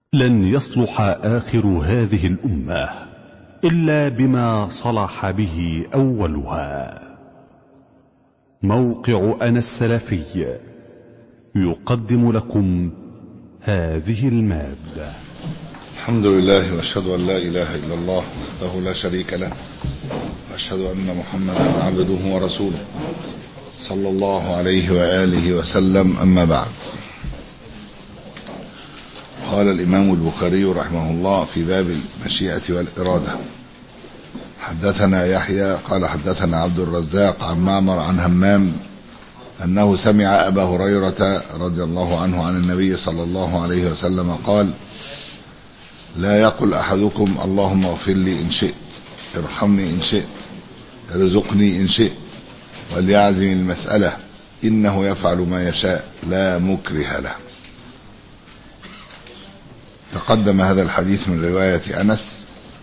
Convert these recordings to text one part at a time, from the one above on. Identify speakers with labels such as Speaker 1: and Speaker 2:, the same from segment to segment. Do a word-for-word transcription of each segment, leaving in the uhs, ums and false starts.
Speaker 1: لن يصلح آخر هذه الأمة إلا بما صلح به أولها. موقع أنا السلفي يقدم لكم هذه المادة.
Speaker 2: الحمد لله واشهد ان لا اله الا الله وحده لا شريك له، واشهد ان محمدا عبده ورسوله صلى الله عليه واله وسلم. اما بعد، قال الامام البخاري رحمه الله في باب المشيئة والاراده: حدثنا يحيى قال حدثنا عبد الرزاق عن معمر عن همام انه سمع ابا هريرة رضي الله عنه عن النبي صلى الله عليه وسلم قال: لا يقل أحدكم اللهم اغفر لي إن شئت، ارحمني إن شئت، ارزقني إن شئت، وليعزم المسألة، إنه يفعل ما يشاء لا مكره له. تقدم هذا الحديث من رواية أنس.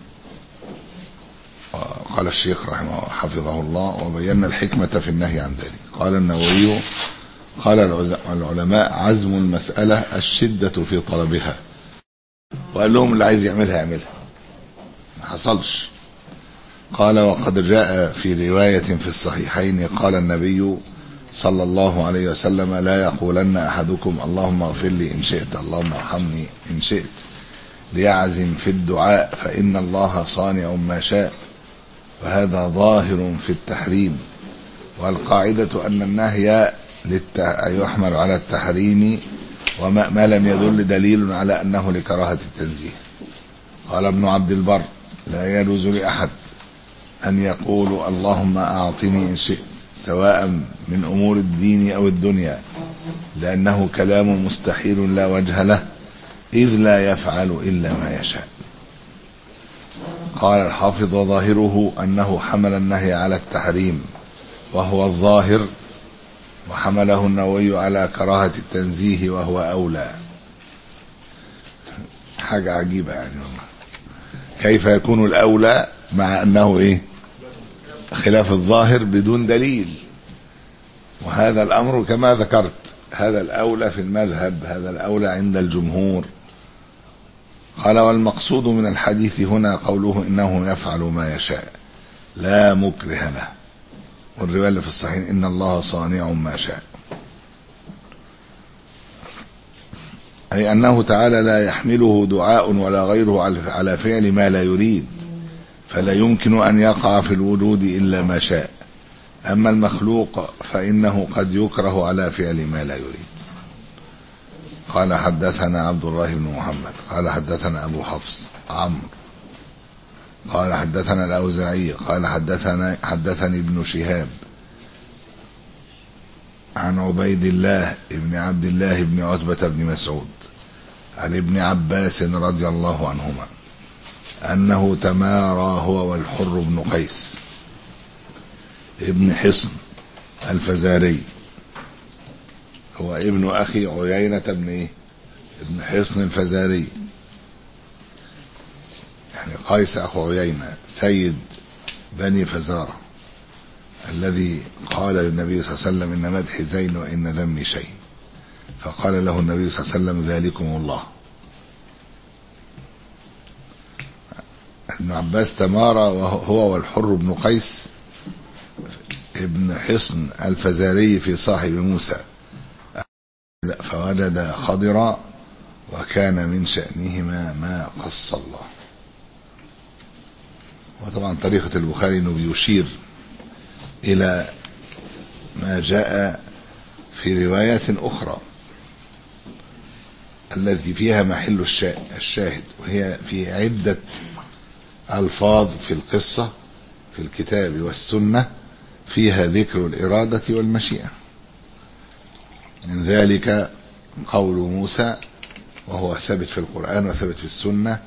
Speaker 2: قال الشيخ رحمه حفظه الله: وبينا الحكمة في النهي عن ذلك. قال النووي: قال العلماء: عزم المسألة الشدة في طلبها. وقال لهم اللي عايز يعملها يعملها، ما حصلش. قال: وقد جاء في رواية في الصحيحين قال النبي صلى الله عليه وسلم: لا يقولن أحدكم اللهم اغفر لي إن شئت، اللهم ارحمني إن شئت، ليعزم في الدعاء فإن الله صانع ما شاء. وهذا ظاهر في التحريم، والقاعدة أن النهي يحمل على التحريم وما ما لم يدل دليل على أنه لكراهة التنزيه. قال ابن عبد البر: لا يجوز لأحد أن يقول اللهم أعطني إن شئت، سواء من أمور الدين أو الدنيا، لأنه كلام مستحيل لا وجه له، إذ لا يفعل إلا ما يشاء. قال الحافظ: وظاهره أنه حمل النهي على التحريم وهو الظاهر، وحمله النووي على كراهة التنزيه وهو أولى. حاجة عجيبة يعني والله، كيف يكون الأولى مع أنه إيه خلاف الظاهر بدون دليل؟ وهذا الأمر كما ذكرت، هذا الأولى في المذهب، هذا الأولى عند الجمهور. قال: والمقصود من الحديث هنا قوله إنه يفعل ما يشاء لا مكره له، والرواية اللي في الصحيح إن الله صانع ما شاء، أي أنه تعالى لا يحمله دعاء ولا غيره على فعل ما لا يريد، فلا يمكن أن يقع في الوجود إلا ما شاء. أما المخلوق فإنه قد يكره على فعل ما لا يريد. قال: حدثنا عبد الله بن محمد قال حدثنا أبو حفص عمرو قال حدثنا الأوزاعي قال حدثنا حدثني ابن شهاب عن عبيد الله ابن عبد الله بن عتبة بن مسعود عن ابن عباس رضي الله عنهما أنه تمارى هو والحر بن قيس ابن حصن الفزاري، هو ابن أخي عيينة بن إيه؟ ابن حصن الفزاري، يعني قيس أخو عيينة سيد بني فزارة، الذي قال للنبي صلى الله عليه وسلم: إن مدحي زين وإن ذمي شيء، فقال له النبي صلى الله عليه وسلم: ذلكم الله. ابن عباس تمارى وهو والحر بن قيس ابن حصن الفزاري في صاحب موسى، فوجد خضرا وكان من شأنهما ما قص الله. وطبعا طريقة البخاري انه بيشير الى ما جاء في روايات اخرى التي فيها محل الشاهد، وهي في عدة الفاظ في القصة في الكتاب والسنة فيها ذكر الإرادة والمشيئة. من ذلك قول موسى، وهو ثابت في القرآن وثابت في السنة: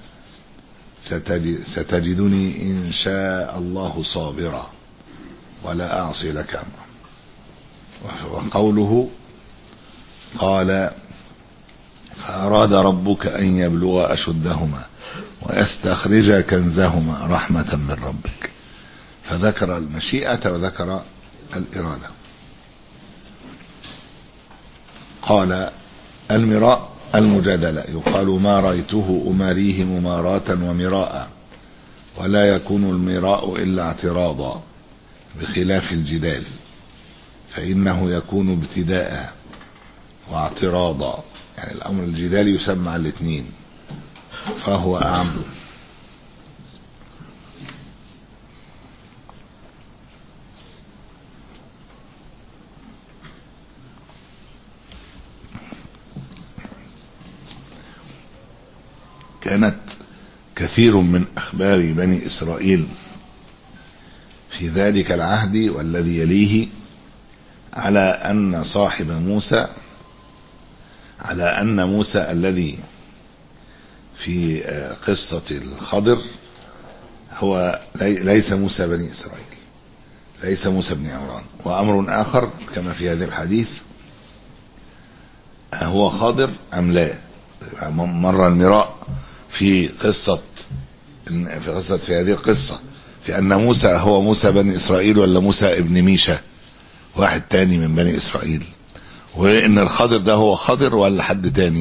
Speaker 2: ستجدني إن شاء الله صابرا ولا أعصي لك أمرا. وقوله قال: فأراد ربك أن يبلغ أشدهما ويستخرج كنزهما رحمة من ربك، فذكر المشيئة وذكر الإرادة. قال: المراء المجادلة، يقال ما رأيته أماريه مماراة ومراء، ولا يكون المراء إلا اعتراضا بخلاف الجدال، فإنه يكون ابتداء واعتراضا، يعني الأمر الجدال يسمى الاثنين فهو أعم. كانت كثير من أخبار بني إسرائيل في ذلك العهد والذي يليه على أن صاحب موسى على أن موسى الذي في قصة الخضر هو ليس موسى بني إسرائيل، ليس موسى بن عمران. وأمر آخر كما في هذا الحديث، هو خضر أم لا؟ مر المراء في قصة في قصة في هذه القصة في أن موسى هو موسى بني إسرائيل ولا موسى ابن ميشا واحد تاني من بني إسرائيل، وإن الخضر ده هو خضر ولا حد تاني،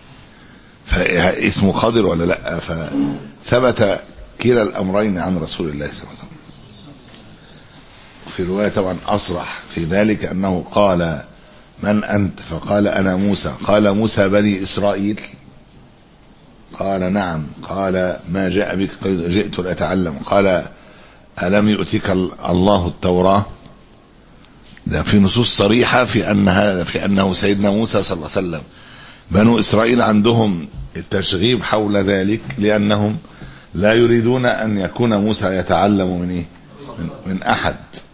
Speaker 2: فاسمه خضر ولا لا. فثبت كلا الأمرين عن رسول الله صلى الله عليه وسلم. في رواية طبعا أصرح في ذلك أنه قال من أنت؟ فقال أنا موسى. قال موسى بني إسرائيل؟ قال نعم. قال ما جاء بك؟ جئت لأتعلم. قال ألم يؤتك الله التوراة؟ ده في نصوص صريحة في أن هذا في أنه سيدنا موسى صلى الله عليه وسلم. بنو إسرائيل عندهم التشغيب حول ذلك لأنهم لا يريدون أن يكون موسى يتعلم من إيه؟ من, من أحد.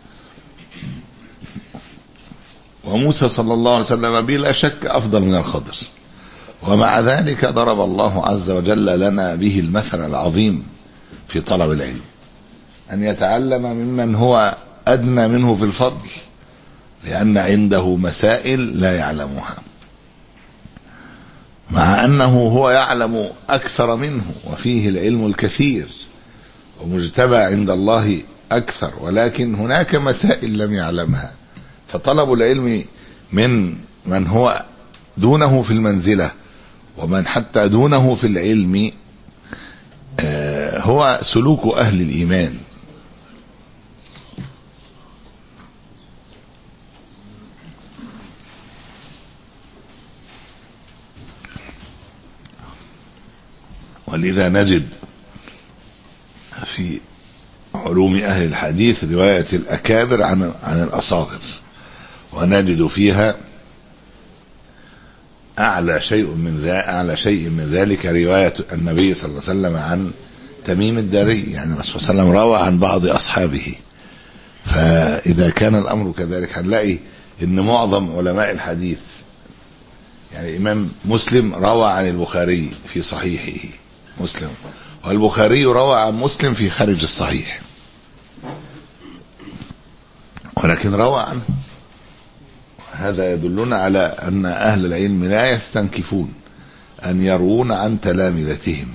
Speaker 2: وموسى صلى الله عليه وسلم بلا شك أفضل من الخضر، ومع ذلك ضرب الله عز وجل لنا به المثل العظيم في طلب العلم، أن يتعلم ممن هو أدنى منه في الفضل، لأن عنده مسائل لا يعلمها، مع أنه هو يعلم أكثر منه وفيه العلم الكثير ومجتبى عند الله أكثر، ولكن هناك مسائل لم يعلمها. فطلب العلم من من هو دونه في المنزلة ومن حتى دونه في العلم هو سلوك أهل الإيمان. ولذا نجد في علوم أهل الحديث رواية الأكابر عن عن الأصاغر، ونجد فيها أعلى شيء من ذا أعلى شيء من ذلك رواية النبي صلى الله عليه وسلم عن تميم الداري، يعني الرسول صلى الله عليه وسلم روى عن بعض أصحابه. فإذا كان الأمر كذلك هنلاقي إن معظم علماء الحديث، يعني إمام مسلم روى عن البخاري في صحيحه مسلم، والبخاري روى عن مسلم في خارج الصحيح، ولكن روى عنه. هذا يدلنا على أن أهل العلم لا يستنكفون أن يروون عن تلامذتهم.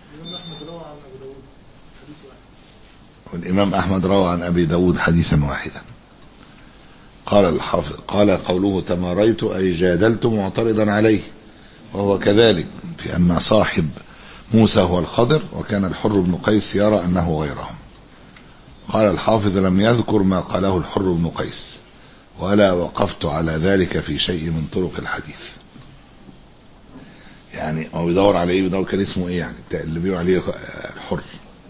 Speaker 2: والإمام أحمد روى عن أبي داود حديثا واحدا. قال الحافظ قال قوله تماريت أي جادلت معترضا عليه، وهو كذلك في أن صاحب موسى هو الخضر، وكان الحر بن قيس يرى أنه غيرهم. قال الحافظ لم يذكر ما قاله الحر بن قيس، ولا وقفت على ذلك في شيء من طرق الحديث. يعني هو بيدور على ايه؟ بيدور كان اسمه ايه يعني اللي بيقول عليه الحر؟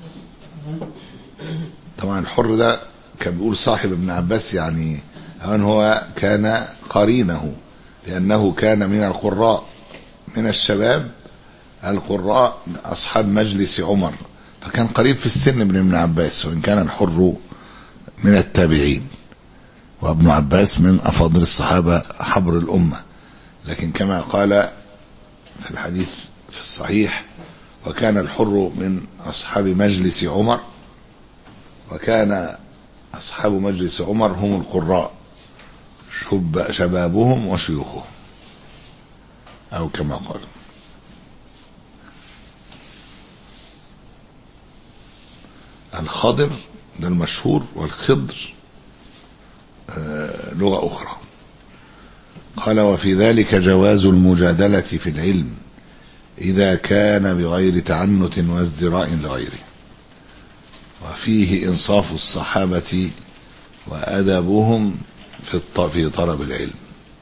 Speaker 2: طبعا الحر ده كان بيقول صاحب ابن عباس، يعني أن هو كان قرينه، لأنه كان من القراء من الشباب القراء أصحاب مجلس عمر، فكان قريب في السن من ابن عباس، وإن كان الحر من التابعين، وابن عباس من أفاضل الصحابة حبر الأمة. لكن كما قال في الحديث في الصحيح وكان الحر من أصحاب مجلس عمر، وكان أصحاب مجلس عمر هم القراء شبابهم وشيوخهم، أو كما قال. الخضر ده المشهور، والخضر لغة أخرى. قال وفي ذلك جواز المجادلة في العلم إذا كان بغير تعنت وازدراء لغيره، وفيه إنصاف الصحابة وأدبهم في طلب العلم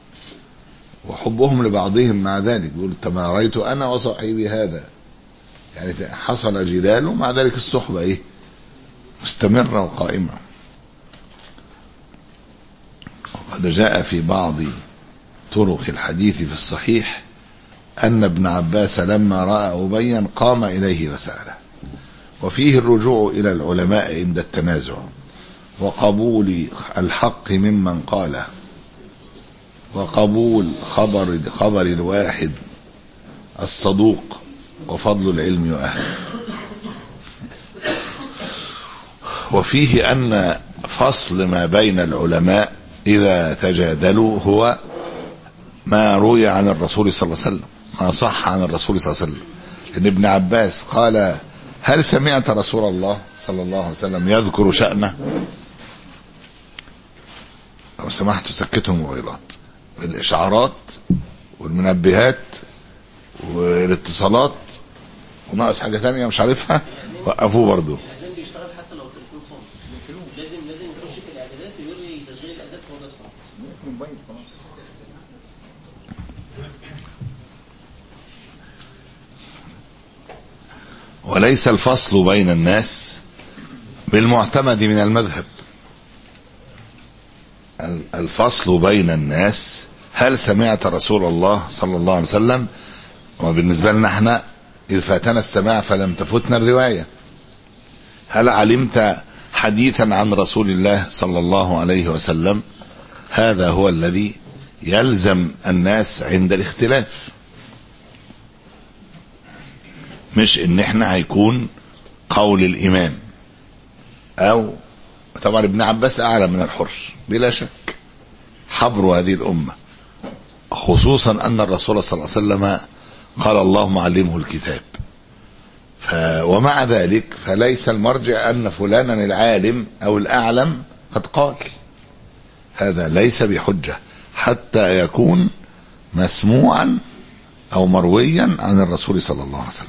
Speaker 2: وحبهم لبعضهم مع ذلك. يقول ما رأيت أنا وصاحبي هذا، يعني حصل جدال ومع ذلك الصحبة إيه مستمرة وقائمة. وقد جاء في بعض طرق الحديث في الصحيح أن ابن عباس لما رأى أبيا قام إليه وسأله. وفيه الرجوع إلى العلماء عند التنازع وقبول الحق ممن قاله، وقبول خبر خبر الواحد الصدوق، وفضل العلم وأهله. وفيه أن فصل ما بين العلماء إذا تجادلوا هو ما روي عن الرسول صلى الله عليه وسلم، ما صح عن الرسول صلى الله عليه وسلم. لأن ابن عباس قال هل سمعت رسول الله صلى الله عليه وسلم يذكر شأنه؟ لو سمحت سكتهم الموبايلات، الإشعارات والمنبهات والاتصالات وناقص حاجة تانية مش عارفها وقفوه برضو. وليس الفصل بين الناس بالمعتمد من المذهب، الفصل بين الناس هل سمعت رسول الله صلى الله عليه وسلم، وبالنسبة لنا احنا إذ فاتنا السماع فلم تفتنا الرواية، هل علمت حديثا عن رسول الله صلى الله عليه وسلم؟ هذا هو الذي يلزم الناس عند الاختلاف، مش ان احنا هيكون قول الامام. او طبعا ابن عباس اعلى من الحر بلا شك، حبر هذه الامه، خصوصا ان الرسول صلى الله عليه وسلم قال اللهم علمه الكتاب. ف ومع ذلك فليس المرجع ان فلانا العالم او الاعلم قد قال، هذا ليس بحجه حتى يكون مسموعا او مرويا عن الرسول صلى الله عليه وسلم.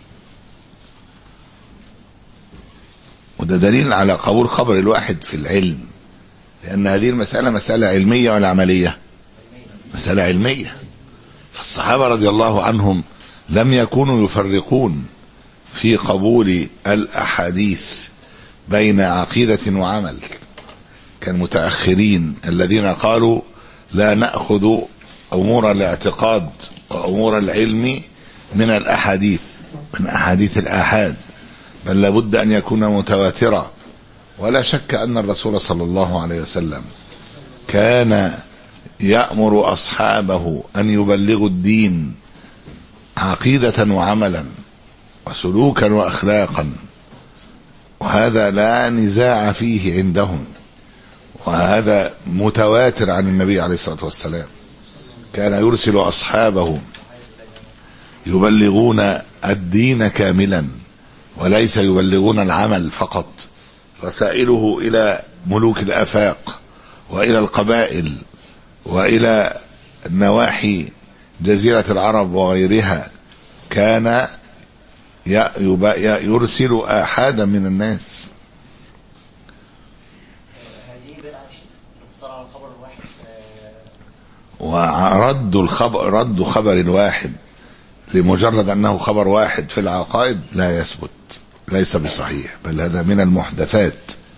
Speaker 2: وده دليل على قبول خبر الواحد في العلم، لأن هذه المسألة مسألة علمية ولا عملية؟ مسألة علمية. فالصحابة رضي الله عنهم لم يكونوا يفرقون في قبول الأحاديث بين عقيدة وعمل. كان متأخرين الذين قالوا لا نأخذ أمور الاعتقاد وأمور العلم من الأحاديث، من أحاديث الآحاد، بل لابد أن يكون متواترا. ولا شك أن الرسول صلى الله عليه وسلم كان يأمر أصحابه أن يبلغوا الدين عقيدة وعملا وسلوكا وأخلاقا، وهذا لا نزاع فيه عندهم، وهذا متواتر عن النبي عليه الصلاة والسلام. كان يرسل أصحابه يبلغون الدين كاملا وليس يبلغون العمل فقط. رسائله إلى ملوك الآفاق وإلى القبائل وإلى النواحي جزيرة العرب وغيرها كان يرسل آحادا من الناس. ورد الخبر رد خبر الواحد لمجرد أنه خبر واحد في العقائد لا يثبت، ليس بصحيح، بل هذا من المحدثات.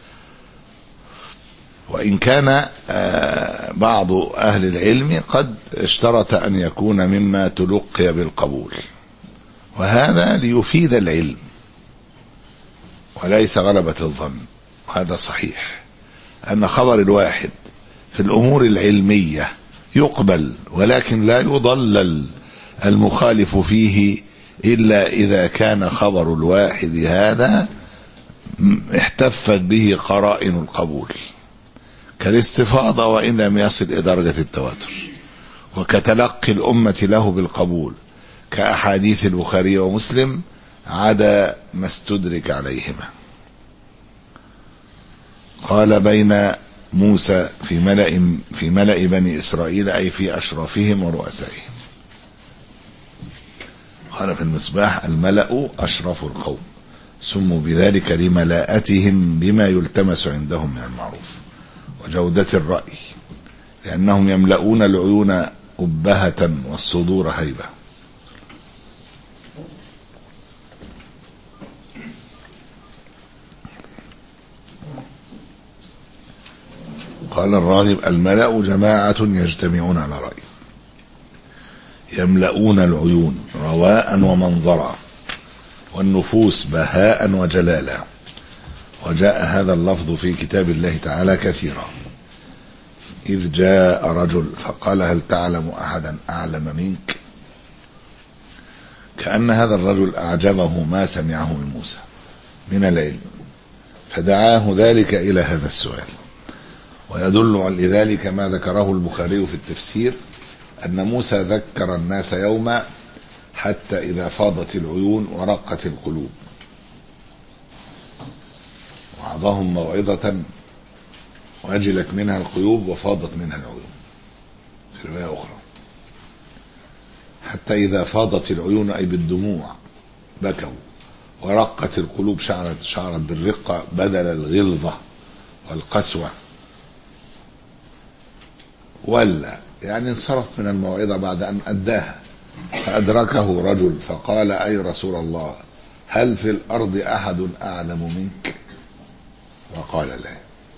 Speaker 2: وإن كان بعض أهل العلم قد اشترط أن يكون مما تلقي بالقبول، وهذا ليفيد العلم وليس غلبة الظن. وهذا صحيح أن خبر الواحد في الأمور العلمية يقبل، ولكن لا يضلل المخالف فيه إلا إذا كان خبر الواحد هذا احتفت به قرائن القبول، كالاستفاضة وإن لم يصل إلى درجة التواتر، وكتلقي الأمة له بالقبول كأحاديث البخاري ومسلم عدا ما استدرك عليهما. قال بين موسى في ملأ في ملأ بني إسرائيل أي في أشرافهم ورؤسائهم. قال في المصباح: الملأ أشرف القوم، سموا بذلك لملاءتهم بما يلتمس عندهم من المعروف وجودة الرأي، لأنهم يملؤون العيون أبهة والصدور هيبة. قال الراغب: الملأ جماعة يجتمعون على رأي، يملؤون العيون رواء ومنظرا، والنفوس بهاء وجلالا. وجاء هذا اللفظ في كتاب الله تعالى كثيرا: إذ جاء رجل فقال: هل تعلم أحدا أعلم منك؟ كأن هذا الرجل أعجبه ما سمعه من موسى من العلم، فدعاه ذلك إلى هذا السؤال. ويدل لذلك ما ذكره البخاري في التفسير أن موسى ذكر الناس يوما حتى إذا فاضت العيون ورقت القلوب، وعظهم موعظة وأجلت منها القلوب وفاضت منها العيون، في رواية أخرى حتى إذا فاضت العيون أي بالدموع بكوا، ورقت القلوب شعرت شعرت بالرقة بدل الغلظة والقسوة، ولا يعني انصرف من الموعظة بعد أن أداها. فأدركه رجل فقال: أي رسول الله، هل في الأرض أحد أعلم منك؟ وقال: لا.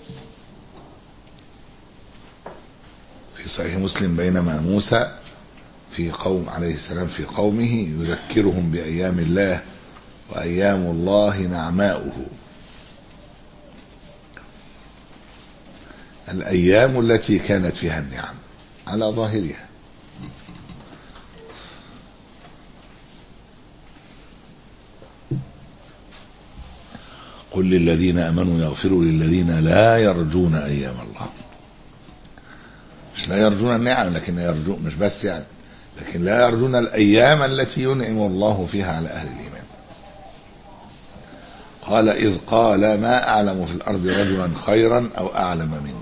Speaker 2: في صحيح مسلم: بينما موسى في قوم عليه السلام في قومه يذكرهم بأيام الله وأيام الله نعماؤه، الأيام التي كانت فيها النعم على ظاهرها. قل للذين آمنوا يغفروا للذين لا يرجون أيام الله. مش لا يرجون النعم، لكن يرجون مش بس يعني، لكن لا يرجون الأيام التي ينعم الله فيها على أهل الإيمان. قال: إذ قال: ما أعلم في الأرض رجلا خيرا أو أعلم مني.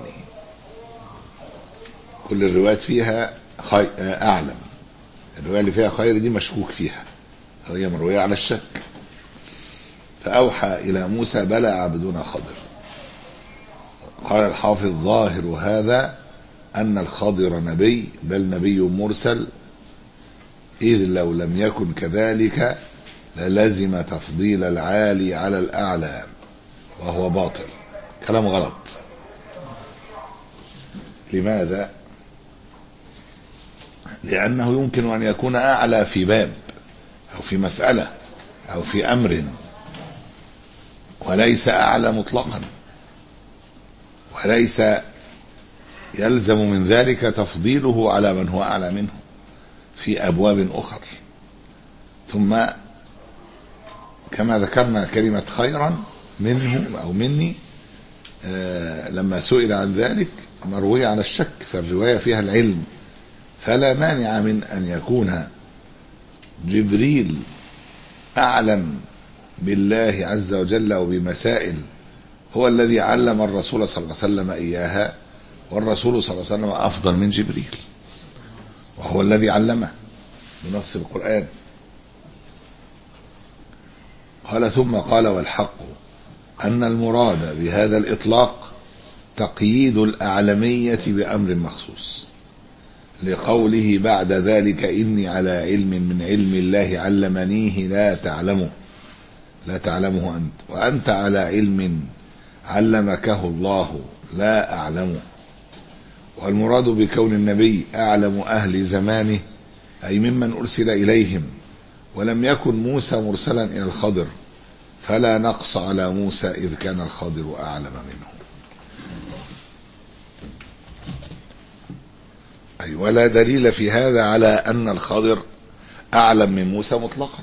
Speaker 2: كل الروايات فيها خي... أعلم، الرواية اللي فيها خير دي مشكوك فيها، هي مروية على الشك. فأوحى إلى موسى: بلى عبدنا خضر. قال الحافظ: ظاهر هذا أن الخضر نبي، بل نبي مرسل، إذ لو لم يكن كذلك للزم تفضيل العالي على الأعلى، وهو باطل، كلام غلط. لماذا؟ لأنه يمكن أن يكون أعلى في باب أو في مسألة أو في أمر، وليس أعلى مطلقا، وليس يلزم من ذلك تفضيله على من هو أعلى منه في أبواب أخرى. ثم كما ذكرنا كلمة خيرا منه أو مني آه لما سئل عن ذلك مروية على الشك، فالرواية فيها العلم، فلا مانع من أن يكون جبريل أعلم بالله عز وجل وبمسائل هو الذي علم الرسول صلى الله عليه وسلم إياها، والرسول صلى الله عليه وسلم أفضل من جبريل، وهو الذي علمه بنص القرآن. قال: ثم قال: والحق أن المراد بهذا الإطلاق تقييد الأعلمية بأمر مخصوص، لقوله بعد ذلك: إني على علم من علم الله علمنيه لا تعلمه لا تعلمه أنت، وأنت على علم علمكه الله لا أعلمه. والمراد بكون النبي أعلم أهل زمانه أي ممن أرسل إليهم، ولم يكن موسى مرسلا إلى الخضر، فلا نقص على موسى إذ كان الخضر أعلم منه. أي ولا دليل في هذا على أن الخضر أعلم من موسى مطلقا.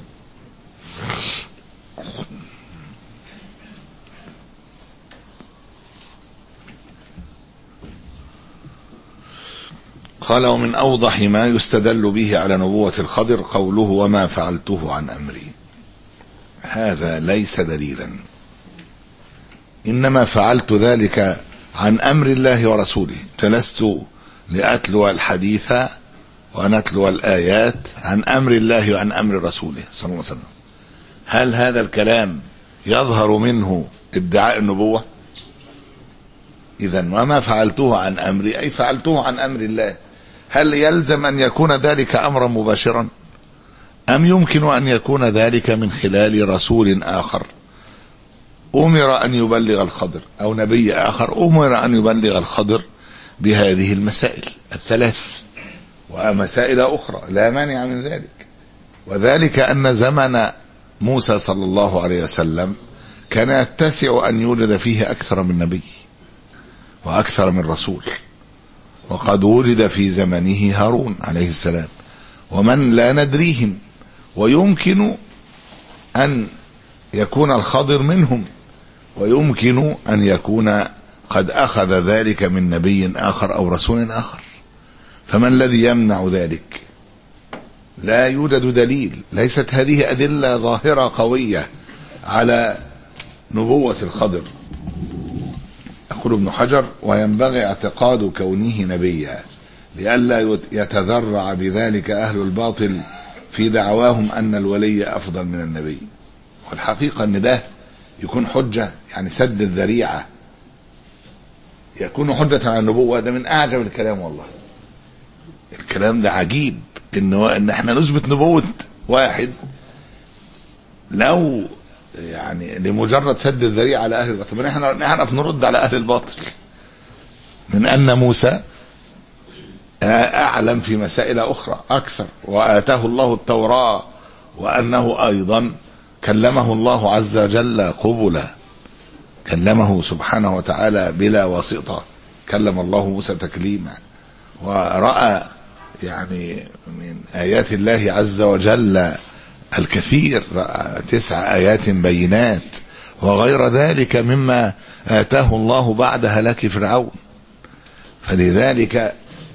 Speaker 2: قال: ومن أوضح ما يستدل به على نبوة الخضر قوله: وما فعلته عن أمري. هذا ليس دليلا، إنما فعلت ذلك عن أمر الله ورسوله، جلست لأتلو الحديث ونتلو الآيات عن أمر الله وعن أمر رسوله صلى الله عليه وسلم، هل هذا الكلام يظهر منه ادعاء النبوة؟ إذن وما فعلته عن أمري أي فعلته عن أمر الله، هل يلزم أن يكون ذلك أمرا مباشرا أم يمكن أن يكون ذلك من خلال رسول آخر أمر أن يبلغ الخضر، أو نبي آخر أمر أن يبلغ الخضر بهذه المسائل الثلاث ومسائل أخرى لا مانع من ذلك. وذلك أن زمن موسى صلى الله عليه وسلم كان يتسع أن يولد فيه أكثر من نبي وأكثر من رسول، وقد ولد في زمنه هارون عليه السلام ومن لا ندريهم، ويمكن أن يكون الخضر منهم، ويمكن أن يكون قد أخذ ذلك من نبي آخر أو رسول آخر، فما الذي يمنع ذلك؟ لا يوجد دليل، ليست هذه أدلة ظاهرة قوية على نبوة الخضر. يقول ابن حجر: وينبغي اعتقاد كونه نبيا لئلا يتذرع بذلك أهل الباطل في دعواهم أن الولي أفضل من النبي. والحقيقة أن ده يكون حجة، يعني سد الذريعة يكون حجة على النبوة، ده من أعجب الكلام والله. الكلام ده عجيب، إنه إن إحنا نثبت نبوة واحد لو يعني لمجرد سد الذريعة على أهل الباطل. إحنا نعرف نرد على أهل الباطل من أن موسى أعلم في مسائل أخرى أكثر، وآتاه الله التوراة، وأنه أيضا كلمه الله عز وجل قبلا، كلمه سبحانه وتعالى بلا واسطة، كلم الله موسى تكليما، ورأى يعني من آيات الله عز وجل الكثير، رأى تسع آيات بينات وغير ذلك مما آتاه الله بعد هلاك فرعون. فلذلك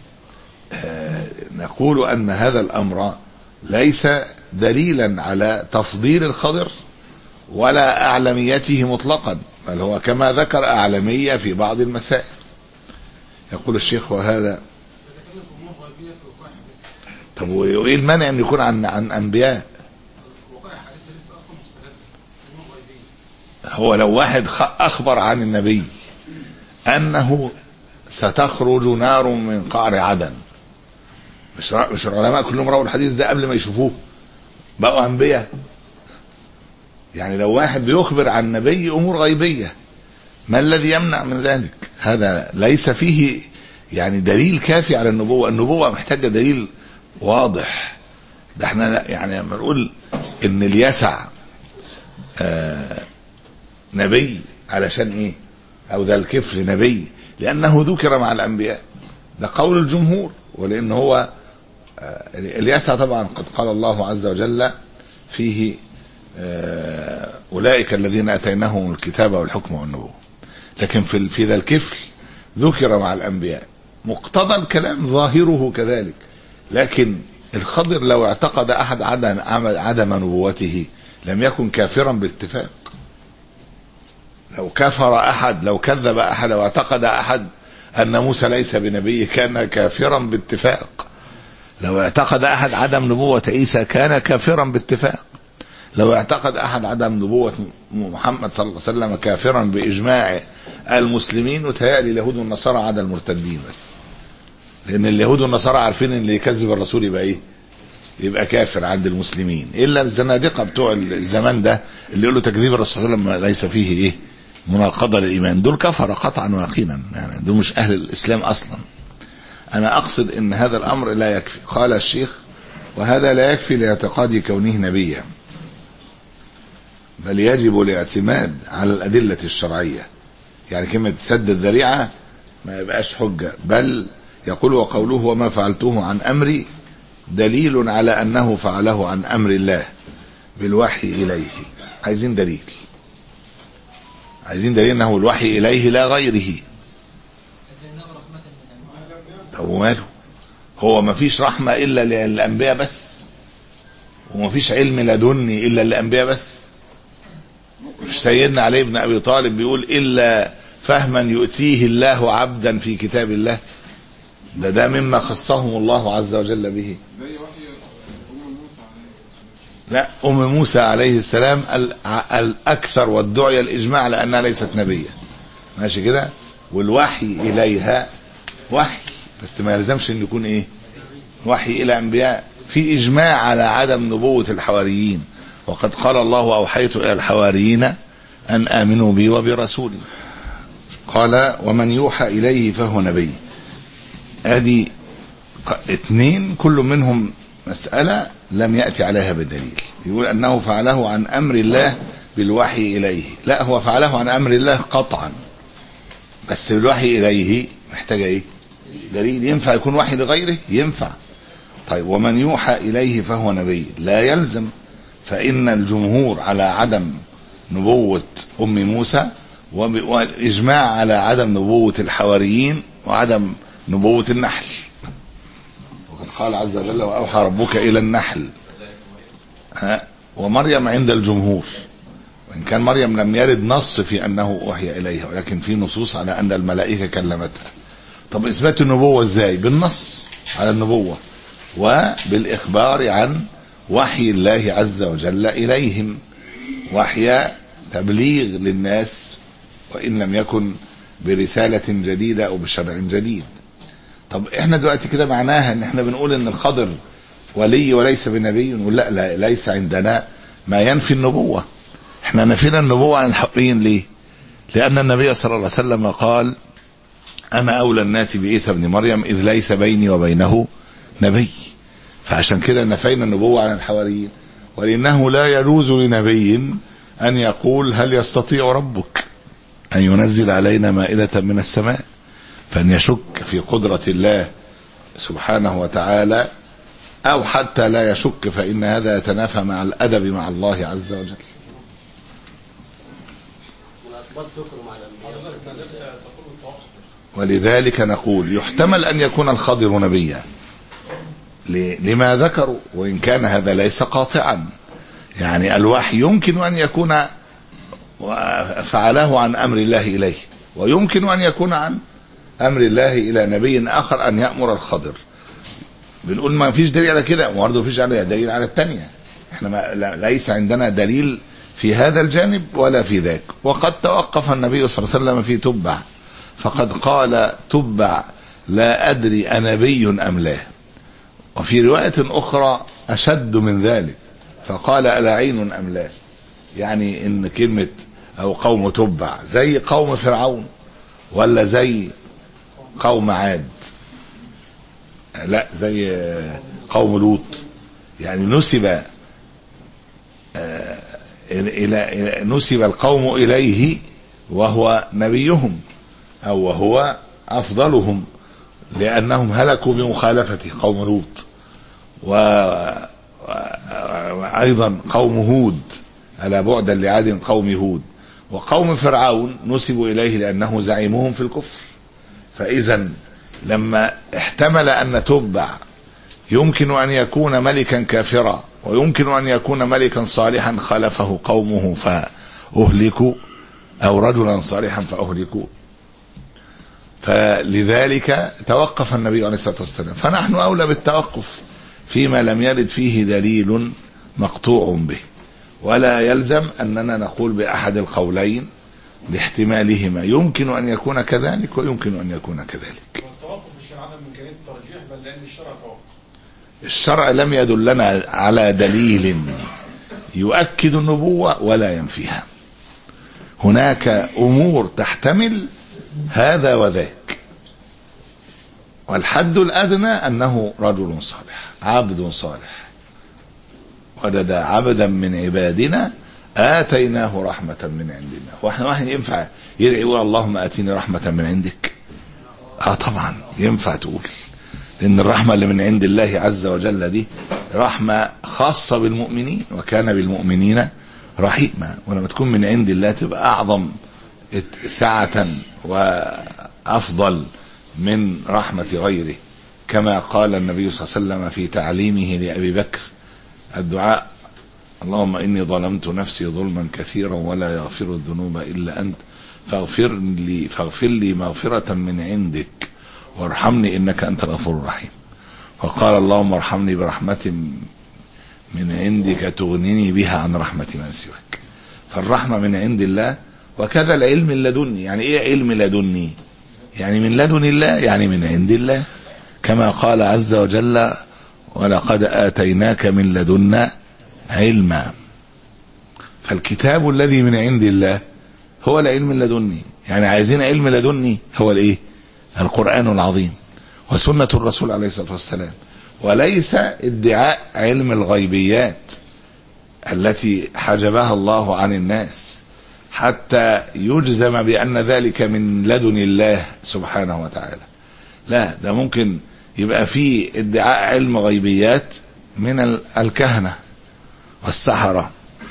Speaker 2: نقول أن هذا الأمر ليس دليلا على تفضيل الخضر ولا أعلميته مطلقا، بل هو كما ذكر أعلمية في بعض المسائل. يقول الشيخ: وهذا طب وإيه المانع أن يكون عن عن أنبياء؟ هو لو واحد أخبر عن النبي أنه ستخرج نار من قعر عدن، مش مش العلماء كلهم رأوا الحديث ده قبل ما يشوفوه بقوا أنبياء؟ يعني لو واحد بيخبر عن نبي أمور غيبية، ما الذي يمنع من ذلك؟ هذا ليس فيه يعني دليل كافي على النبوة. النبوة محتاجة دليل واضح. ده احنا يعني لما نقول ان اليسع آه نبي علشان ايه، او ذا الكفر نبي لانه ذكر مع الانبياء، ده قول الجمهور. ولان هو آه اليسع طبعا قد قال الله عز وجل فيه آه اولئك الذين اتيناهم الكتاب والحكم والنبوة، لكن في في ذا الكفر ذكر مع الانبياء، مقتضى الكلام ظاهره كذلك. لكن الخضر لو اعتقد احد عدم عدم نبوته لم يكن كافرا باتفاق. لو كفر احد، لو كذب احد واعتقد احد ان موسى ليس بنبي كان كافرا باتفاق. لو اعتقد احد عدم نبوة عيسى كان كافرا باتفاق. لو اعتقد احد عدم نبوة محمد صلى الله عليه وسلم كافرا باجماع المسلمين. وتهيألي اليهود والنصارى عدا المرتدين بس، لان اليهود والنصارى عارفين ان اللي يكذب الرسول يبقى ايه، يبقى كافر عند المسلمين، الا الزنادقه بتوع الزمان ده اللي يقولوا تكذيب الرسول صلى الله عليه وسلم ليس فيه ايه مناقضه للايمان، دول كفر قطعا ويقينا، يعني دول مش اهل الاسلام اصلا. انا اقصد ان هذا الامر لا يكفي. قال الشيخ: وهذا لا يكفي لاعتقاد كونه نبيا، بل يجب الاعتماد على الادله الشرعيه. يعني كلمه سد الذريعه ما يبقاش حجه، بل يقول: وقوله وما فعلته عن أمري دليل على أنه فعله عن أمر الله بالوحي إليه. عايزين دليل، عايزين دليل أنه الوحي إليه لا غيره. طب وماله؟ هو ما فيش رحمة إلا للأنبياء بس، وما فيش علم لدني إلا للأنبياء بس. مش سيدنا علي بن أبي طالب بيقول: إلا فهما يؤتيه الله عبدا في كتاب الله؟ ده ده مما خصهم الله عز وجل به. لا، أم موسى عليه السلام الأكثر والدعية الإجماع لأنها ليست نبية، ماشي كده، والوحي إليها وحي، بس ما يلزمش أن يكون إيه وحي إلى أنبياء. في إجماع على عدم نبوة الحواريين، وقد قال الله أوحيت إلى الحواريين أن آمنوا بي وبرسولي. قال ومن يوحى إليه فهو نبي. هذه اثنين كل منهم مسألة لم يأتي عليها بدليل. يقول أنه فعله عن أمر الله بالوحي إليه، لا، هو فعله عن أمر الله قطعا، بس بالوحي إليه محتاج إيه دليل. ينفع يكون وحي لغيره؟ ينفع. طيب ومن يوحى إليه فهو نبي، لا يلزم، فإن الجمهور على عدم نبوة أم موسى، والإجماع على عدم نبوة الحواريين، وعدم نبوة النحل. وقد قال عز وجل وأوحى ربك إلى النحل. ها، ومريم عند الجمهور، وإن كان مريم لم يرد نص في أنه أوحي إليها، ولكن في نصوص على أن الملائكة كلمتها. طب إثبات النبوة إزاي؟ بالنص على النبوة، وبالإخبار عن وحي الله عز وجل إليهم، وحي تبليغ للناس، وإن لم يكن برسالة جديدة أو بشرع جديد. طب احنا دلوقتي كده معناها ان احنا بنقول ان الخضر ولي وليس بنبي؟ نقول لا, لا ليس عندنا ما ينفي النبوة. احنا نفينا النبوة عن الحواريين ليه؟ لأن النبي صلى الله عليه وسلم قال أنا أولى الناس بعيسى ابن مريم إذ ليس بيني وبينه نبي، فعشان كده نفينا النبوة عن الحواريين. ولأنه لا يجوز لنبي أن يقول هل يستطيع ربك أن ينزل علينا مائدة من السماء، فأن يشك في قدرة الله سبحانه وتعالى، أو حتى لا يشك، فإن هذا يتنافى مع الأدب مع الله عز وجل. ولذلك نقول يحتمل أن يكون الخضر نبيا لما ذكروا، وإن كان هذا ليس قاطعا. يعني الوحي يمكن أن يكون فعله عن أمر الله إليه، ويمكن أن يكون عن أمر الله إلى نبي آخر أن يأمر الخضر. بنقول ما فيش دليل على كده، وبرضه فيش عليها دليل على الثانية. احنا ما ليس عندنا دليل في هذا الجانب ولا في ذاك. وقد توقف النبي صلى الله عليه وسلم في تبع، فقد قال تبع لا أدري أنبي أم لا، وفي رواية أخرى أشد من ذلك فقال ألعين أم لا. يعني إن كلمة أو قوم تبع زي قوم فرعون ولا زي قوم عاد؟ لا، زي قوم لوط. يعني نسب إلى نسب القوم إليه وهو نبيهم أو وهو أفضلهم، لأنهم هلكوا بمخالفة قوم لوط. وأيضا قوم هود ألا بعدا لعاد قوم هود. وقوم فرعون نسبوا إليه لأنه زعيمهم في الكفر. فإذا لما احتمل أن تبع يمكن أن يكون ملكا كافرا ويمكن أن يكون ملكا صالحا خلفه قومه فأهلكوا، أو رجلا صالحا فأهلكوا، فلذلك توقف النبي عليه الصلاة والسلام. فنحن أولى بالتوقف فيما لم يرد فيه دليل مقطوع به، ولا يلزم أننا نقول بأحد القولين لاحتمالهما، يمكن أن يكون كذلك ويمكن أن يكون كذلك.
Speaker 3: والتوقف الشرع عدم من جانب الترجيح، بل لأن الشرع توقف.
Speaker 2: الشرع لم يدلنا على دليل يؤكد النبوة ولا ينفيها. هناك أمور تحتمل هذا وذاك، والحد الأدنى أنه رجل صالح، عبد صالح، وجد عبدا من عبادنا آتيناه رحمة من عندنا. واحد واحد ينفع يدعي يقول اللهم آتيني رحمة من عندك؟ اه طبعا ينفع تقول، لأن الرحمة اللي من عند الله عز وجل دي رحمة خاصة بالمؤمنين، وكان بالمؤمنين رحيما. ولما تكون من عند الله تبقى أعظم سعة وأفضل من رحمة غيره، كما قال النبي صلى الله عليه وسلم في تعليمه لأبي بكر الدعاء: اللهم إني ظلمت نفسي ظلما كثيرا ولا يغفر الذنوب إلا أنت فاغفر لي فاغفر لي مغفرة من عندك وارحمني إنك أنت الغفور الرحيم. وقال اللهم ارحمني برحمة من عندك تغنيني بها عن رحمة من سواك. فالرحمة من عند الله. وكذا العلم اللدني. يعني ايه علم لدني؟ يعني من لدن الله، يعني من عند الله، كما قال عز وجل ولقد آتيناك من لدنا علما. فالكتاب الذي من عند الله هو العلم اللدني. يعني عايزين علم لدني هو الايه؟ القرآن العظيم وسنة الرسول عليه الصلاة والسلام، وليس ادعاء علم الغيبيات التي حجبها الله عن الناس حتى يجزم بأن ذلك من لدن الله سبحانه وتعالى. لا، ده ممكن يبقى فيه ادعاء علم غيبيات من الكهنة والسحرة،